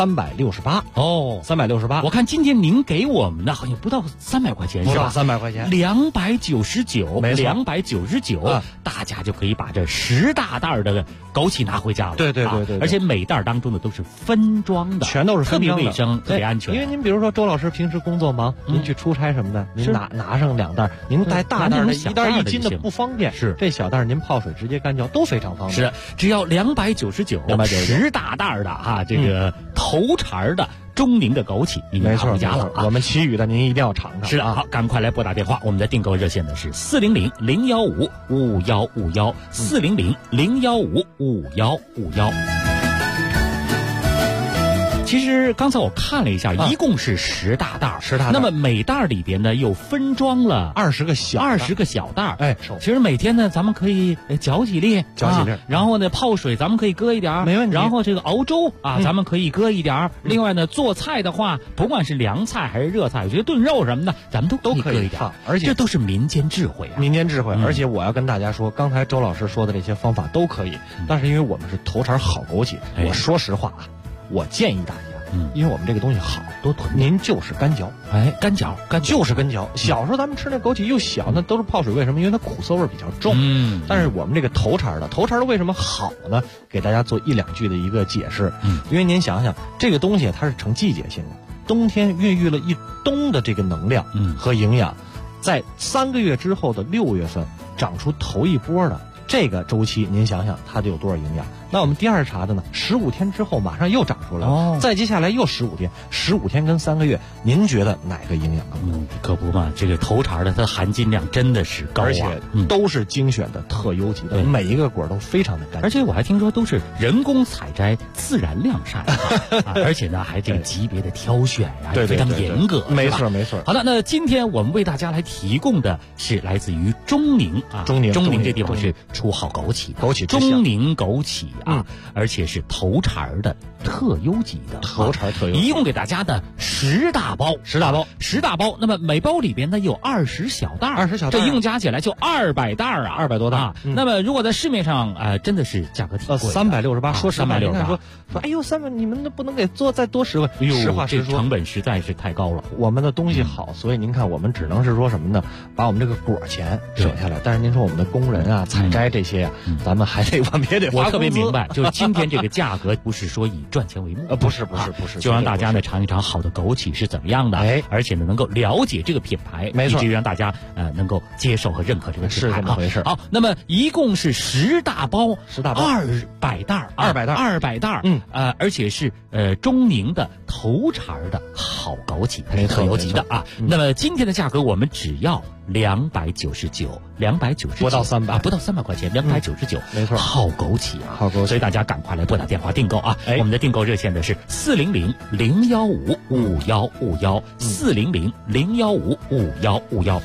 368 368。 我看今天您给我们的好像不到300块钱， 是吧？300块钱 ，299， 没错 ，299，大家就可以把这10大袋的枸杞拿回家了。 对， 而且每袋当中的都是分装的， 全都是分装的， 特别卫生，特别安全。 因为您比如说周老师平时工作忙，您去出差什么的，您拿上2袋，您带大袋的1袋1斤的不方便， 是这小袋您泡水直接干嚼都非常方便。 是，只要299，10大袋的这个头茬的中宁的枸杞，您拿回家了啊。 我们其余的您一定要尝尝。 是的，好，赶快来拨打电话，我们的订购热线呢是400-015-5151，400-015-5151。其实刚才我看了一下，一共是10大袋，10大袋。那么每袋里边呢又分装了 20个小袋。 哎， 其实每天呢咱们可以搅几粒，然后呢泡水咱们可以搁一点， 没问题。 然后这个熬粥啊，咱们可以搁一点。另外呢，做菜的话，不管是凉菜还是热菜，我觉得炖肉什么的，咱们都可以搁一点。 而且这都是民间智慧啊， 民间智慧。而且我要跟大家说，刚才周老师说的这些方法都可以，但是因为我们是头茬好枸杞，我说实话啊。我建议大家，因为我们这个东西好，多囤，您就是干嚼， 干嚼， 就是干嚼。小时候咱们吃那枸杞又小，那都是泡水，为什么？因为它苦涩味比较重。但是我们这个头茬的为什么好呢？给大家做1-2句的一个解释。因为您想想，这个东西它是成季节性的，冬天孕育了一冬的这个能量和营养，在3个月之后的6月份长出头一波的这个周期，您想想它得有多少营养？那我们第二茬的呢，15天之后马上又长出来了，再接下来又15天，15天跟3个月，您觉得哪个营养更高？ 可不嘛，这个头茬的它含金量真的是高啊， 而且都是精选的特优级的，每一个果都非常的干净。 而且我还听说都是人工采摘、自然晾晒，而且呢还这个级别的挑选呀，非常严格。 没错。 好的，那今天我们为大家来提供的是来自于中宁啊，中宁这地方是出好枸杞，中宁枸杞。而且是头茬的特优级的，一共给大家的10大包，那么每包里边呢有20小袋，这一共加起来就200袋啊 ，200多袋。 那么如果在市面上真的是价格挺贵 ，368，说 368， 说哎呦300，你们不能给做再多10个，实话实说， 成本实在是太高了。 我们的东西好，所以您看我们只能是说什么呢？把我们这个果钱省下来，但是您说我们的工人啊、采摘这些呀，咱们还得我们也得发工资。 我特别明白，就是今天这个价格不是说以赚钱为目， 不是， 就让大家呢尝一尝好的枸杞是怎么样的，而且呢能够了解这个品牌， 没错， 以至于让大家能够接受和认可这个品牌， 是这么回事。 好，那么一共是10大包，200袋，200袋，而且是中宁的头茬的好枸杞，它是特优级的啊。那么今天的价格我们只要299， 不到300 块钱，299， 没错， 好枸杞啊， 好枸杞， 所以大家赶快来拨打电话订购啊！我们的订购热线的是400-015-5151，400-015-5151。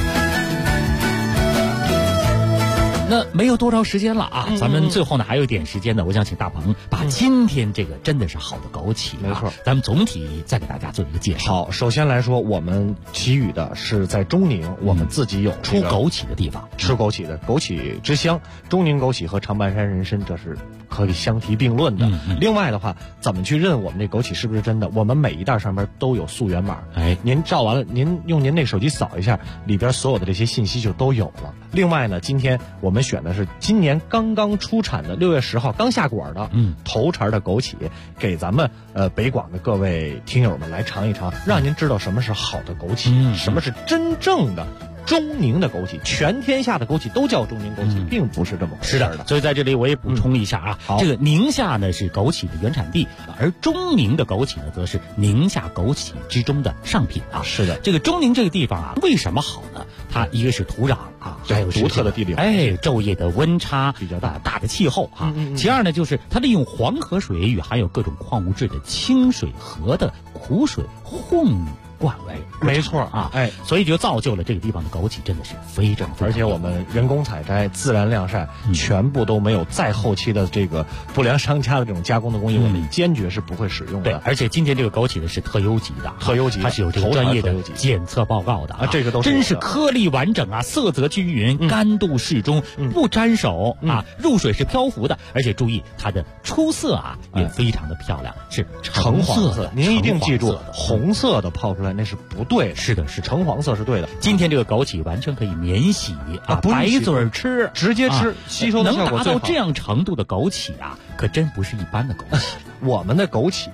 那没有多少时间了啊，咱们最后呢还有一点时间呢，我想请大鹏把今天这个真的是好的枸杞， 没错， 咱们总体再给大家做一个介绍。 好，首先来说，我们给予的是在中宁，我们自己有出枸杞的地方， 吃枸杞的枸杞之乡，中宁枸杞和长白山人参这是可以相提并论的。另外的话，怎么去认我们这枸杞是不是真的？我们每一袋上面都有溯源码，您照完了，您用您那手机扫一下，里边所有的这些信息就都有了。另外呢，今天我们选的是今年刚刚出产的6月10号刚下果的头茬的枸杞，给咱们北广的各位听友们来尝一尝，让您知道什么是好的枸杞，什么是真正的中宁的枸杞。全天下的枸杞都叫中宁枸杞，并不是这么回事的。 所以在这里我也补充一下啊，这个宁夏呢是枸杞的原产地，而中宁的枸杞呢则是宁夏枸杞之中的上品啊。 是的， 这个中宁这个地方啊，为什么好呢？它一个是土壤啊，还有独特的地理环境， 昼夜的温差比较大的气候啊。其二呢，就是它利用黄河水与含有各种矿物质的清水河的苦水混灌为， 没错啊，所以就造就了这个地方的枸杞真的是非常， 而且我们人工采摘、自然晾晒，全部都没有再后期的这个不良商家的这种加工的工艺，我们坚决是不会使用的。 对，而且今天这个枸杞的是特优级的，它是有这个专业的检测报告的啊， 这个都是真是颗粒完整啊，色泽均匀，干度适中，不沾手啊，入水是漂浮的，而且注意它的出色啊也非常的漂亮，是橙黄色。 您一定记住，红色的泡出来那是不对的， 是的， 橙黄色是对的。 今天这个枸杞完全可以免洗啊，白嘴吃， 直接吃，吸收的效果最好。 能达到这样程度的枸杞啊，可真不是一般的枸杞。 我们的枸杞啊，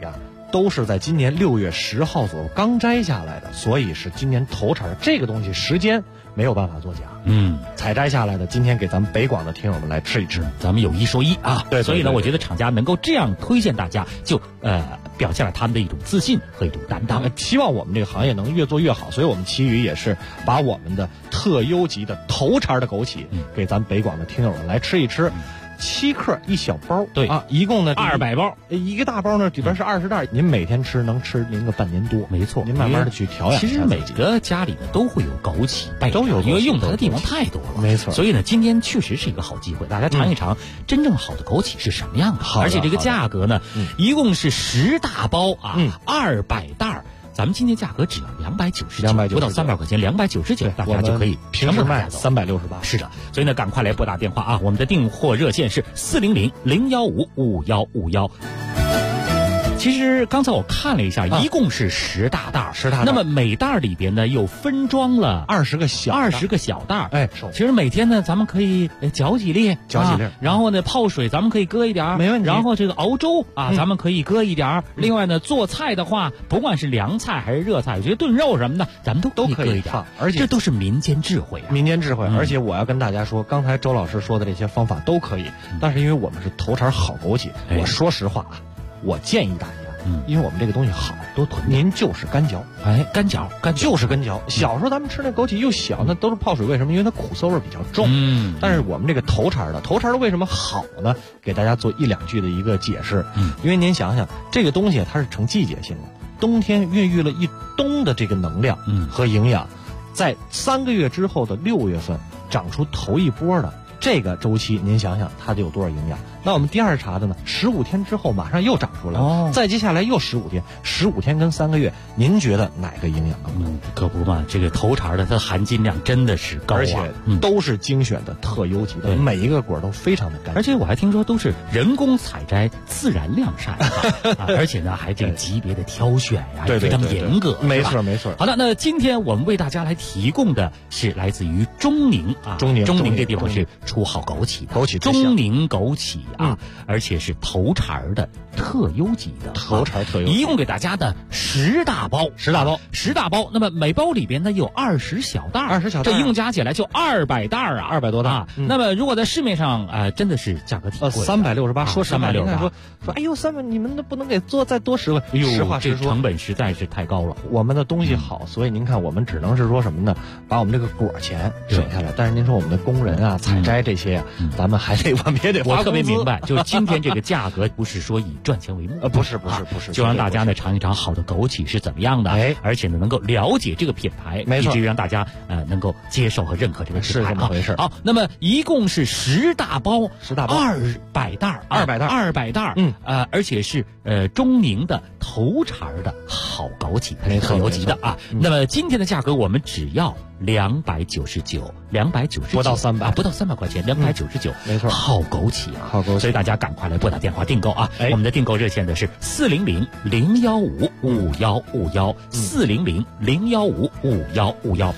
都是在今年6月10号左右刚摘下来的，所以是今年头茬。这个东西时间没有办法作假。采摘下来的，今天给咱们北广的听友们来吃一吃。 咱们有一说一啊， 对， 所以呢，我觉得厂家能够这样推荐大家，就表现了他们的一种自信和一种担当。 希望我们这个行业能越做越好，所以我们奇宇也是把我们的特优级的头茬的枸杞给咱们北广的听友们来吃一吃。7克一小包， 对啊，一共呢 200包， 一个大包呢里边是20袋，您每天吃能吃您个半年多， 没错。 您慢慢的去调养。 其实每个家里呢都会有枸杞， 都有， 因为用它的地方太多了， 没错。 所以呢，今天确实是一个好机会，大家尝一尝真正好的枸杞是什么样的。而且这个价格呢，一共是10大包啊，200袋。咱们今天价格只要299，不到300块钱，299，大家就可以平时卖368。 是的，所以呢，赶快来拨打电话啊！我们的订货热线是400-015-5151。其实刚才我看了一下，一共是10大袋，10大袋。那么每袋里边呢，又分装了 20个小袋。 哎，其实每天呢，咱们可以搅几粒，然后呢，泡水咱们可以搁一点， 没问题。 然后这个熬粥啊，咱们可以搁一点。另外呢，做菜的话，不管是凉菜还是热菜，我觉得炖肉什么的，咱们都可以搁一点。 而且这都是民间智慧啊， 民间智慧。而且我要跟大家说，刚才周老师说的这些方法都可以，但是因为我们是头茬好枸杞，我说实话啊。我建议大家，因为我们这个东西好，多囤，您就是干嚼， 干嚼， 就是干嚼。小时候咱们吃那枸杞又小，那都是泡水，为什么？因为它苦涩味比较重。但是我们这个头茬的为什么好呢？给大家做1-2句的一个解释。因为您想想，这个东西它是成季节性的，冬天孕育了一冬的这个能量和营养，在3个月之后的6月份长出头一波的。这个周期，您想想它得有多少营养？那我们第2茬的呢？15天之后马上又长出来了，再接下来又15天，15天跟3个月，您觉得哪个营养更高？ 可不嘛，这个头茬的它含金量真的是高， 而且都是精选的特优级的，每一个果都非常的干净。 而且我还听说都是人工采摘、自然晾晒，而且呢还这个级别的挑选呀，非常严格。 没错没错。 好的，那今天我们为大家来提供的是来自于中宁啊，中宁这地方是出好枸杞的，中宁枸杞啊，而且是头茬的特优级的， 头茬特优， 一共给大家的10大包。那么每包里边呢有20小袋，这一共加起来就200袋啊 ，200多袋。 那么如果在市面上真的是价格挺贵 ，368。说 368， 说哎呦300，你们不能给做再多10个？实话实说， 成本实在是太高了。 我们的东西好，所以您看我们只能是说什么呢？把我们这个果钱省下来。但是您说我们的工人啊、采摘这些。咱们还得我们也得花工资。 我特别明白，就是今天这个价格不是说以赚钱为目， 不是， 就让大家呢尝一尝好的枸杞是怎么样的，而且呢能够了解这个品牌，以至于让大家能够接受和认可这个品牌， 是这么回事。 好，那么一共是10大包，200袋，200袋，而且是中宁的头茬的好枸杞，它是特优级的啊。那么今天的价格我们只要299， 不到300 块钱，299， 没错， 好枸杞啊， 好枸杞， 所以大家赶快来拨打电话订购啊！我们的订购热线的是400-015-5151，400-015-5151。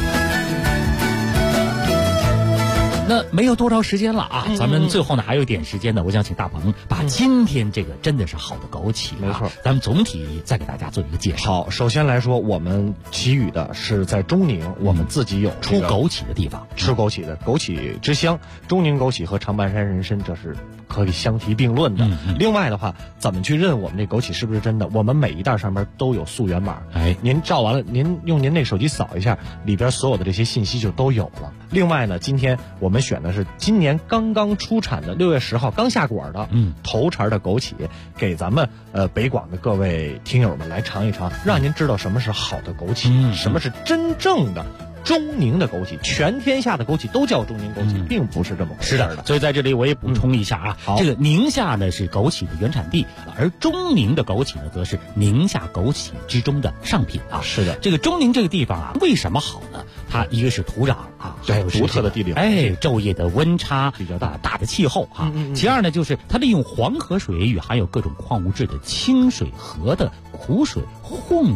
那没有多少时间了啊，咱们最后呢还有一点时间呢，我想请大鹏把今天这个真的是好的枸杞， 没错， 咱们总体再给大家做一个介绍。 好，首先来说，我们奇宇的是在中宁，我们自己有出枸杞的地方， 吃枸杞的枸杞之乡，中宁枸杞和长白山人参这是可以相提并论的。另外的话，怎么去认我们这枸杞是不是真的？我们每一袋上面都有溯源码，您照完了，您用您那手机扫一下，里边所有的这些信息就都有了。另外呢，今天我们选的是今年刚刚出产的6月10号刚下果的头茬的枸杞，给咱们北广的各位听友们来尝一尝，让您知道什么是好的枸杞，什么是真正的中宁的枸杞。全天下的枸杞都叫中宁枸杞，并不是这么回事的。 所以在这里我也补充一下啊，这个宁夏呢是枸杞的原产地，而中宁的枸杞呢则是宁夏枸杞之中的上品啊。 是的， 这个中宁这个地方啊，为什么好呢？它一个是土壤啊，还有独特的地理环境， 昼夜的温差比较大的气候啊。其二呢，就是它利用黄河水与含有各种矿物质的清水河的苦水混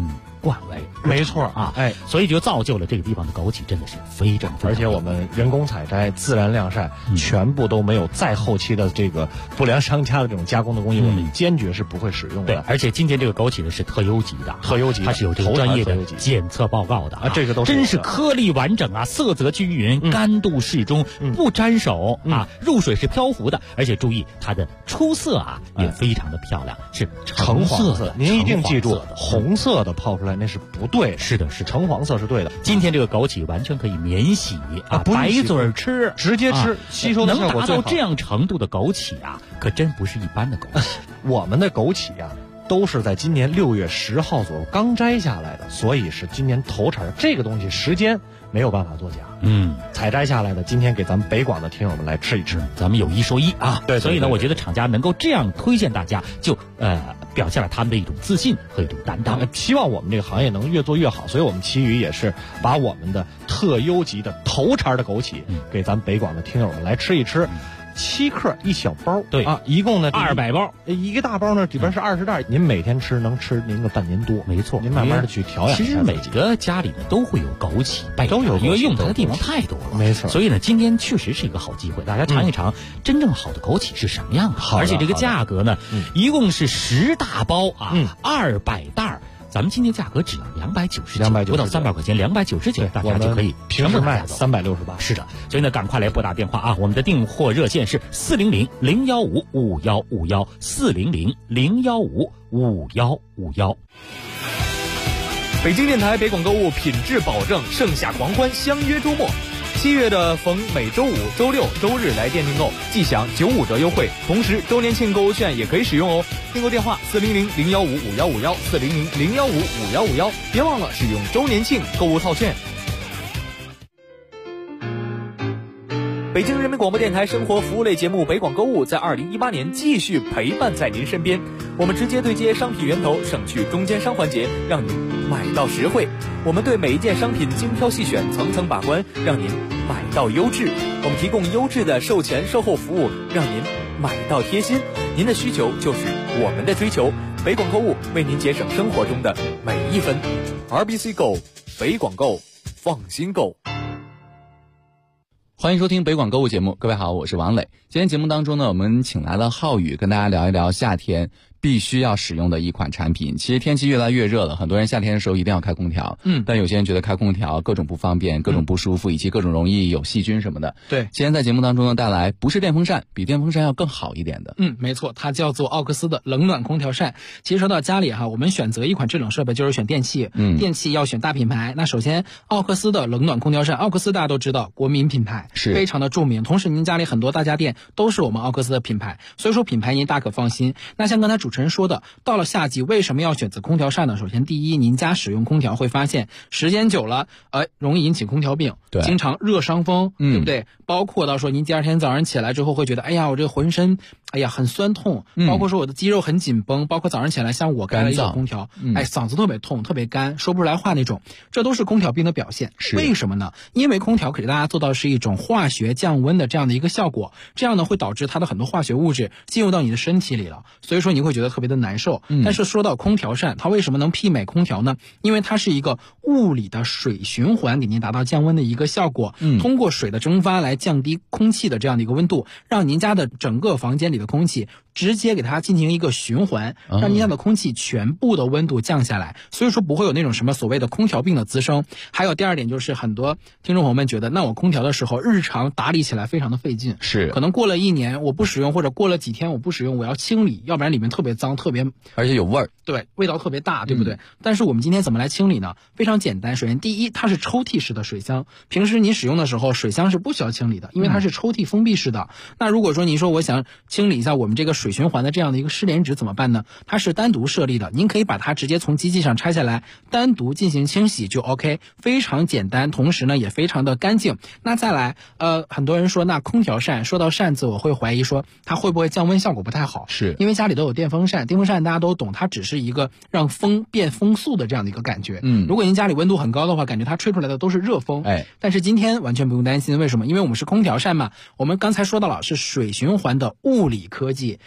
惯为没错啊，所以就造就了这个地方的枸杞真的是非常， 而且我们人工采摘、自然晾晒，全部都没有再后期的这个不良商家的这种加工的工艺，我们坚决是不会使用的。 对，而且今天这个枸杞呢是特优级的，它是有这个专业的检测报告的这个都是真是颗粒完整啊，色泽均匀，干度适中，不沾手啊，入水是漂浮的，而且注意它的出色啊也非常的漂亮，是橙黄色。 您一定记住，红色的泡出来那是不对的。 是的， 橙黄色是对的。 今天这个枸杞完全可以免洗啊，白嘴吃， 直接吃，吸收的效果最好。 能达到这样程度的枸杞啊，可真不是一般的枸杞。 我们的枸杞啊，都是在今年6月10号左右刚摘下来的，所以是今年头茬。这个东西时间没有办法作假。采摘下来的，今天给咱们北广的听友们来吃一吃， 咱们有一说一啊。 对， 所以呢，我觉得厂家能够这样推荐大家，就表现了他们的一种自信和一种担当。 希望我们这个行业能越做越好，所以我们奇宇也是把我们的特优级的头茬的枸杞给咱们北广的听友们来吃一吃。7克一小包， 对啊，一共呢 200包， 一个大包呢里边是20袋，您每天吃能吃您个半年多， 没错。 您慢慢的去调养。 其实每个家里呢都会有枸杞备都有， 因为用它的地方太多了， 没错。 所以呢，今天确实是一个好机会，大家尝一尝真正好的枸杞是什么样的。而且这个价格呢，一共是10大包啊，200袋。咱们今天价格只要299，不到300块钱，299，大家就可以平时卖368。 是的，所以呢，赶快来拨打电话啊！我们的订货热线是400-015-5151，400-015-5151。 北京电台北广购物品质保证，盛夏狂欢，相约周末。7月的逢每周五、周六、周日来店订购，即享95折优惠，同时周年庆购物券也可以使用哦。订购电话400-015-5151，400-015-5151，别忘了使用周年庆购物套券。北京人民广播电台生活服务类节目《北广购物》在2018年继续陪伴在您身边。我们直接对接商品源头，省去中间商环节，让您买到实惠。我们对每一件商品精挑细选，层层把关，让您买到优质。我们提供优质的售前售后服务，让您买到贴心。您的需求就是我们的追求。北广购物为您节省生活中的每一分。RBC Go， 北广购，放心购。 欢迎收听北广购物节目，各位好，我是王磊。今天节目当中呢，我们请来了浩宇，跟大家聊一聊夏天必须要使用的一款产品。其实天气越来越热了，很多人夏天的时候一定要开空调，但有些人觉得开空调各种不方便，各种不舒服，以及各种容易有细菌什么的。 对， 今天在节目当中呢，带来不是电风扇，比电风扇要更好一点的。 没错，它叫做奥克斯的冷暖空调扇。其实说到家里哈，我们选择一款制冷设备就是选电器，电器要选大品牌。那首先奥克斯的冷暖空调扇，奥克斯大家都知道，国民品牌，是非常的著名。同时您家里很多大家电都是我们奥克斯的品牌，所以说品牌您大可放心。那像刚才主持人说的，到了夏季为什么要选择空调扇呢？首先第一，您家使用空调会发现时间久了容易引起空调病，对，经常热伤风，对不对？包括到说您第二天早上起来之后会觉得，哎呀，我这个浑身很酸痛，包括说我的肌肉很紧绷，包括早上起来像我开了一个空调，嗓子特别痛，特别干，说不出来话那种，这都是空调病的表现。为什么呢？因为空调给大家做到是一种化学降温的这样的一个效果，这样呢会导致它的很多化学物质进入到你的身体里了，所以说你会觉得特别的难受。但是说到空调扇，它为什么能媲美空调呢？因为它是一个物理的水循环，给您达到降温的一个效果，通过水的蒸发来降低空气的这样的一个温度，让您家的整个房间里的空气直接给它进行一个循环，让您家的空气全部的温度降下来，所以说不会有那种什么所谓的空调病的滋生。还有第二点就是很多听众朋友们觉得，那我空调的时候日常打理起来非常的费劲，是可能过了1年我不使用，或者过了几天我不使用，我要清理，要不然里面特别脏，特别而且有味儿， 对，味道特别大，对不对？但是我们今天怎么来清理呢？非常简单，首先第一，它是抽屉式的水箱，平时你使用的时候水箱是不需要清理的，因为它是抽屉封闭式的。那如果说您说我想清理一下我们这个水循环的这样的一个失联值怎么办呢？它是单独设立的，您可以把它直接从机器上拆下来，单独进行清洗就 OK， 非常简单，同时呢也非常的干净。那再来很多人说那空调扇，说到扇子我会怀疑说它会不会降温效果不太好，是因为家里都有电风扇，电风扇大家都懂，它只是一个让风变风速的这样的一个感觉。如果您家里温度很高的话，感觉它吹出来的都是热风，但是今天完全不用担心，为什么？因为我们是空调扇嘛，我们刚才说到了是水循环的物理科技，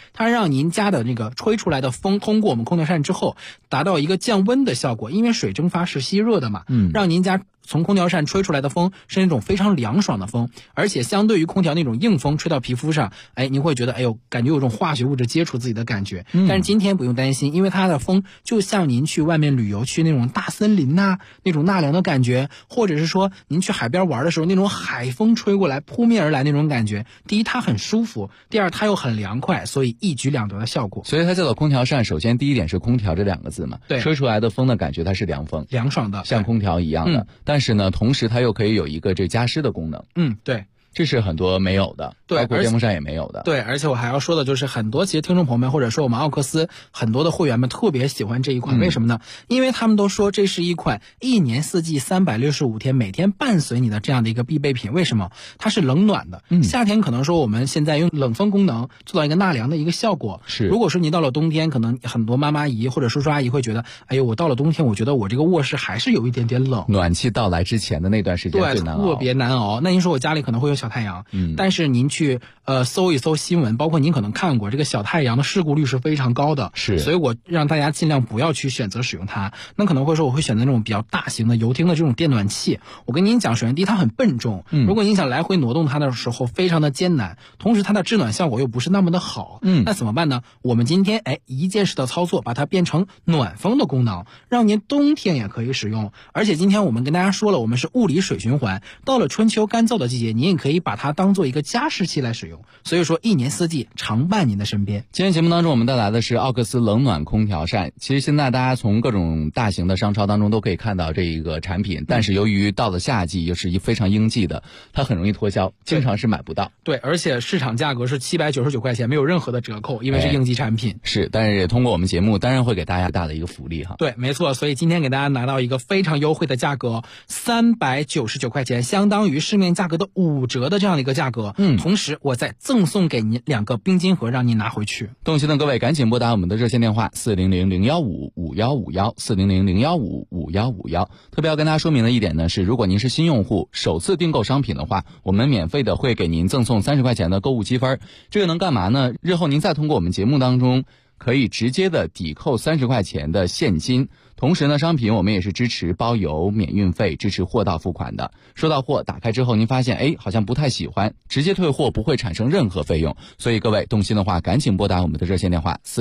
它让您家的那个吹出来的风通过我们空调扇之后，达到一个降温的效果，因为水蒸发是吸热的嘛，让您家从空调扇吹出来的风是那种非常凉爽的风，而且相对于空调那种硬风吹到皮肤上，您会觉得感觉有种化学物质接触自己的感觉。但是今天不用担心，因为它的风就像您去外面旅游去那种大森林那种纳凉的感觉，或者是说您去海边玩的时候那种海风吹过来扑面而来那种感觉。第一它很舒服，第二它又很凉快，所以一举两得的效果。 所以它叫做空调扇，首先第一点是空调这2个字嘛， 对， 吹出来的风的感觉它是凉风， 凉爽的， 像空调一样的，但是呢同时它又可以有一个这加湿的功能。 对， 这是很多没有的， 对， 包括电风扇也没有的。 对，而且我还要说的就是很多其实听众朋友们或者说我们奥克斯很多的会员们特别喜欢这一款，为什么呢？因为他们都说这是一款1年4季365天每天伴随你的这样的一个必备品。为什么？它是冷暖的。夏天可能说我们现在用冷风功能做到一个纳凉的一个效果。 是。 如果说你到了冬天，可能很多妈妈姨或者叔叔阿姨会觉得，我到了冬天，我觉得我这个卧室还是有一点点冷。 暖气到来之前的那段时间最难熬， 特别难熬。那您说我家里可能会有小太阳，但是您去搜一搜新闻，包括您可能看过这个小太阳的事故率是非常高的， 是， 所以我让大家尽量不要去选择使用它。那可能会说我会选择那种比较大型的油汀的这种电暖器。我跟您讲，首先第一它很笨重，如果您想来回挪动它的时候非常的艰难，同时它的制暖效果又不是那么的好，那怎么办呢？我们今天一键式的操作，把它变成暖风的功能，让您冬天也可以使用。而且今天我们跟大家说了，我们是物理水循环，到了春秋干燥的季节，您也可以把它当做一个加湿器来使用。所以说1年4季常伴您的身边。 今天节目当中我们带来的是奥克斯冷暖空调扇。其实现在大家从各种大型的商超当中都可以看到这一个产品，但是由于到了夏季又是非常应季的，它很容易脱销，经常是买不到。 对，而且市场价格是799块钱，没有任何的折扣，因为是应季产品。 是，但是也通过我们节目当然会给大家大的一个福利哈。 对，没错，所以今天给大家拿到一个非常优惠的价格，399块钱，相当于市面价格的5折的这样的一个价格。同时我再赠送给您2个冰晶盒，让您拿回去。 动心的各位赶紧拨打我们的热线电话400-015-5151，400-015-5151。特别要跟大家说明的一点呢是，如果您是新用户，首次订购商品的话，我们免费的会给您赠送30块钱的购物积分。这个能干嘛呢？日后您再通过我们节目当中可以直接的抵扣30块钱的现金。同时呢，商品我们也是支持包邮、免运费，支持货到付款的。收到货打开之后，您发现好像不太喜欢，直接退货，不会产生任何费用。所以各位动心的话，赶紧拨打我们的热线电话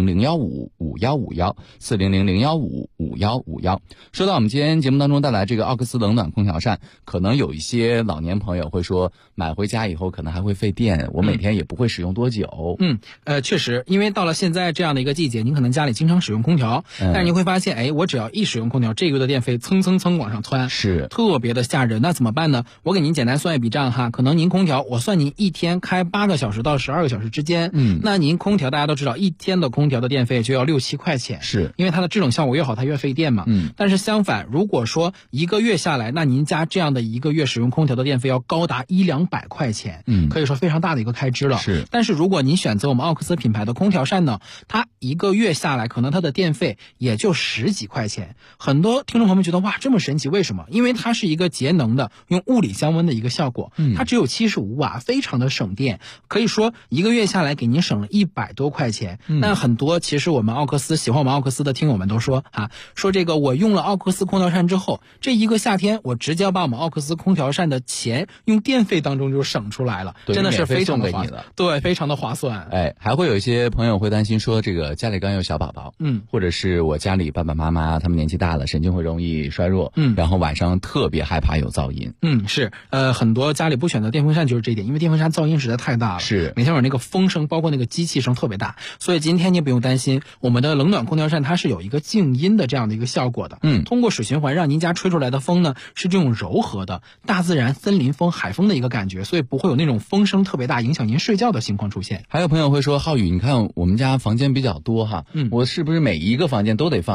400-015-5151，400-015-5151。说到我们今天节目当中带来这个奥克斯冷暖空调扇，可能有一些老年朋友会说，买回家以后可能还会费电，我每天也不会使用多久。 确实，因为到了现在这样的一个季节，您可能家里经常使用空调，但是您会发现，我只要一使用空调，这个月的电费蹭蹭蹭往上窜， 是特别的吓人。那怎么办呢？我给您简单算一笔账哈，可能您空调，我算您一天开8个小时到12个小时之间，那您空调大家都知道，一天的空调的电费就要6-7块钱， 是因为它的制冷效果越好，它越费电嘛。但是相反，如果说1个月下来，那您家这样的1个月使用空调的电费要高达100-200块钱，可以说非常大的一个开支了。 是， 但是如果您选择我们奥克斯品牌的空调扇呢，它1个月下来，可能它的电费也就10几块钱。很多听众朋友们觉得哇这么神奇，为什么？因为它是一个节能的，用物理降温的一个效果，它只有75瓦，非常的省电，可以说1个月下来给您省了100多块钱。那很多其实我们奥克斯喜欢我们奥克斯的听友们都说说这个我用了奥克斯空调扇之后，这一个夏天我直接把我们奥克斯空调扇的钱用电费当中就省出来了，真的是非常的划算，对，非常的划算。 还会有一些朋友会担心说，这个家里刚有小宝宝，或者是我家里爸爸妈妈他们年纪大了，神经会容易衰弱，然后晚上特别害怕有噪音。 是，很多家里不选择电风扇就是这一点，因为电风扇噪音实在太大了， 是每天晚上那个风声，包括那个机器声特别大。所以今天你不用担心，我们的冷暖空调扇它是有一个静音的这样的一个效果的。通过水循环让您家吹出来的风呢是这种柔和的大自然森林风、海风的一个感觉，所以不会有那种风声特别大影响您睡觉的情况出现。 还有朋友会说，浩宇，你看我们家房间比较多哈，我是不是每一个房间都得放一个这个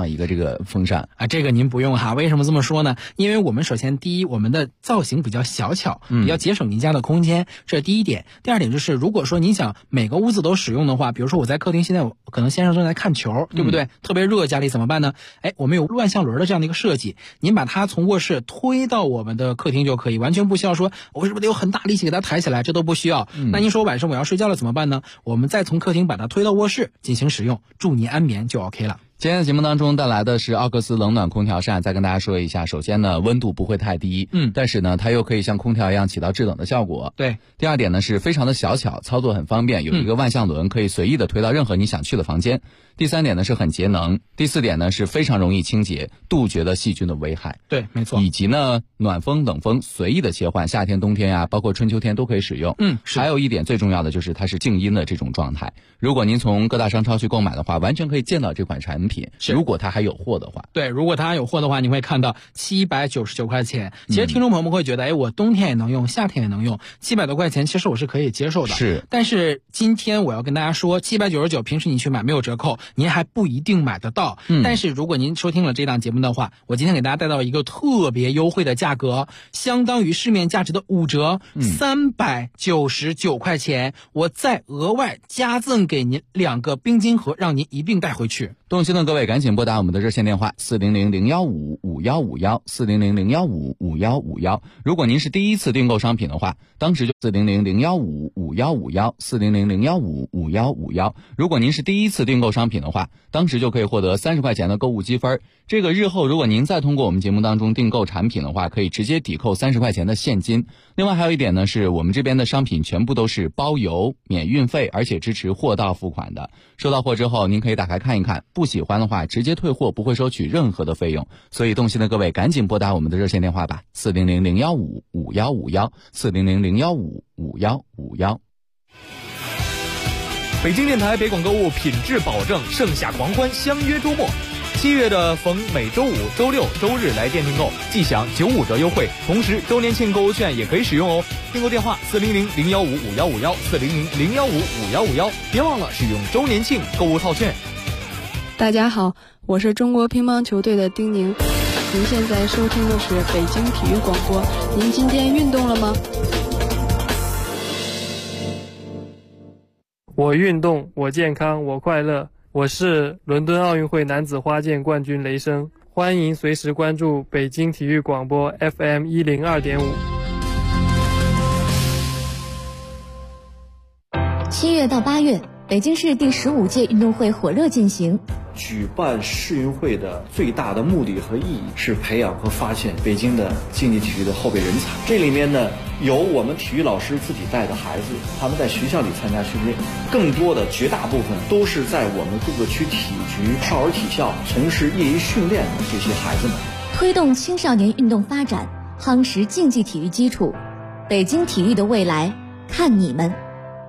个风扇啊。这个您不用哈，为什么这么说呢？因为我们首先第一，我们的造型比较小巧，比较节省您家的空间，这是第一点。第二点就是，如果说您想每个屋子都使用的话，比如说我在客厅，现在可能先生正在看球，对不对？特别热，家里怎么办呢？我们有乱向轮的这样的一个设计，您把它从卧室推到我们的客厅就可以，完全不需要说我是不是得有很大力气给它抬起来，这都不需要。那您说晚上我要睡觉了怎么办呢？我们再从客厅把它推到卧室进行使用，祝您安眠就 OK 了。 今天的节目当中带来的是奥克斯冷暖空调扇，再跟大家说一下。首先呢，温度不会太低，但是呢，它又可以像空调一样起到制冷的效果。 对。 第二点呢，是非常的小巧，操作很方便，有一个万向轮，可以随意的推到任何你想去的房间。第三点呢，是很节能。第四点呢，是非常容易清洁，杜绝了细菌的危害。 对，没错。 以及呢，暖风冷风随意的切换，夏天冬天呀，包括春秋天都可以使用。还有一点最重要的就是它是静音的这种状态。如果您从各大商超去购买的话，完全可以见到这款产品。如果它还有货的话， 对，如果它还有货的话，你会看到799块钱。其实听众朋友们会觉得，我冬天也能用，夏天也能用，700多块钱，其实我是可以接受的。 是， 但是今天我要跟大家说，799平时你去买没有折扣，您还不一定买得到。但是如果您收听了这档节目的话，我今天给大家带到一个特别优惠的价格，相当于市面价值的5折，399块钱，我再额外加赠给您2个冰晶盒，让您一并带回去。 动心的各位赶紧拨打我们的热线电话400-015-5151，400-015-5151。如果您是第一次订购商品的话，当时就400-015-5151，400-015-5151。如果您是第一次订购商品的话，当时就可以获得30块钱的购物积分。这个日后如果您再通过我们节目当中订购产品的话，可以直接抵扣30块钱的现金。另外还有一点呢，是我们这边的商品全部都是包邮、免运费，而且支持货到付款的。收到货之后，您可以打开看一看，不喜欢的话直接退货，不会收取任何的费用。所以动心的各位赶紧拨打我们的热线电话吧，400-015-5151，400-015-5151。 北京电台北广购物品质保证，盛夏狂欢，相约周末。7月的逢每周五、周六、周日来店订购，即享95折优惠，同时周年庆购物券也可以使用哦。订购电话400-015-5151，400-015-5151，别忘了使用周年庆购物套券。 大家好，我是中国乒乓球队的丁宁，您现在收听的是北京体育广播。您今天运动了吗？ 我运动，我健康，我快乐。我是伦敦奥运会男子花剑冠军雷声，欢迎随时关注北京体育广播 FM 102.5。 7月到8月，北京市第15届运动会火热进行。 举办世运会的最大的目的和意义是培养和发现北京的竞技体育的后备人才。这里面呢，有我们体育老师自己带的孩子，他们在学校里参加训练，更多的绝大部分都是在我们各个区体局、少儿体校从事业余训练的这些孩子们。 推动青少年运动发展，夯实竞技体育基础，北京体育的未来，看你们。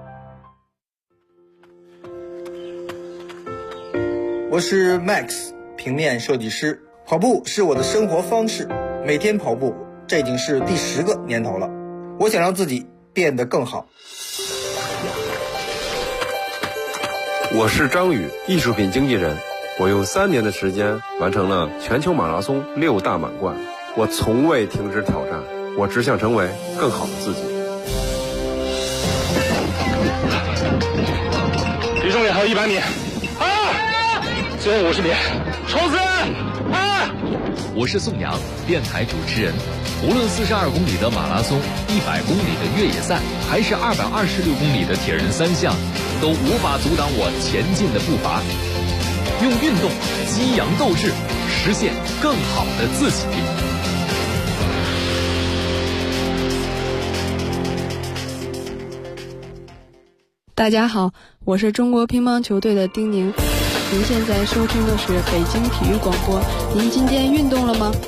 我是 Max， 平面设计师。跑步是我的生活方式，每天跑步，这已经是第10个年头了。我想让自己变得更好。 我是张宇，艺术品经纪人。我用3年的时间完成了全球马拉松6大满贯。我从未停止挑战，我只想成为更好的自己。 离终点还有100米。最后50米，冲刺！ 我是宋阳，电台主持人。无论42公里的马拉松、100公里的越野赛，还是226公里的铁人3项，都无法阻挡我前进的步伐。用运动激扬斗志，实现更好的自己。 大家好，我是中国乒乓球队的丁宁。您现在收听的是北京体育广播。您今天运动了吗？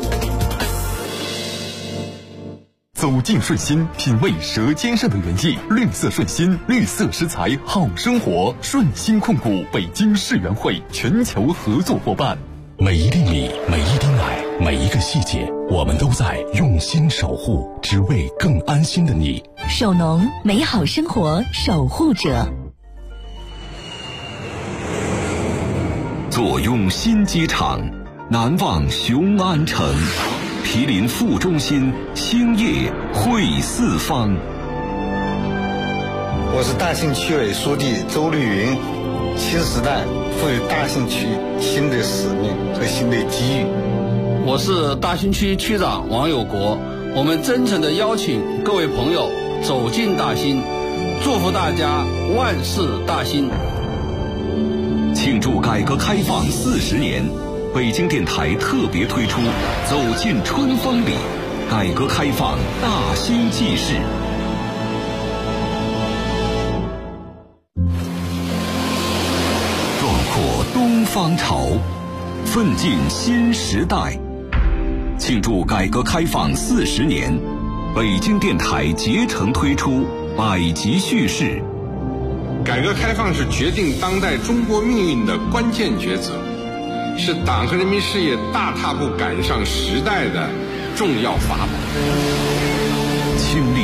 走进顺心，品味舌尖上的原意。绿色顺心，绿色食材好生活。顺心控股北京世园会全球合作伙伴。 每一粒米，每一滴奶，每一个细节，我们都在用心守护，只为更安心的你。 首农，美好生活守护者。 坐拥新机场， 南望雄安城，毗邻副中心，兴业汇四方。 我是大兴区委书记周绿云，新时代赋予大兴区新的使命和新的机遇。 我是大兴区区长王有国，我们真诚地邀请各位朋友走进大兴，祝福大家万事大兴。 庆祝改革开放40年，北京电台特别推出《走进春风里》，改革开放大兴纪事。壮阔东方潮，奋进新时代。庆祝改革开放40年，北京电台竭诚推出百集叙事。 改革开放是决定当代中国命运的关键抉择，是党和人民事业大踏步赶上时代的重要法宝。 倾力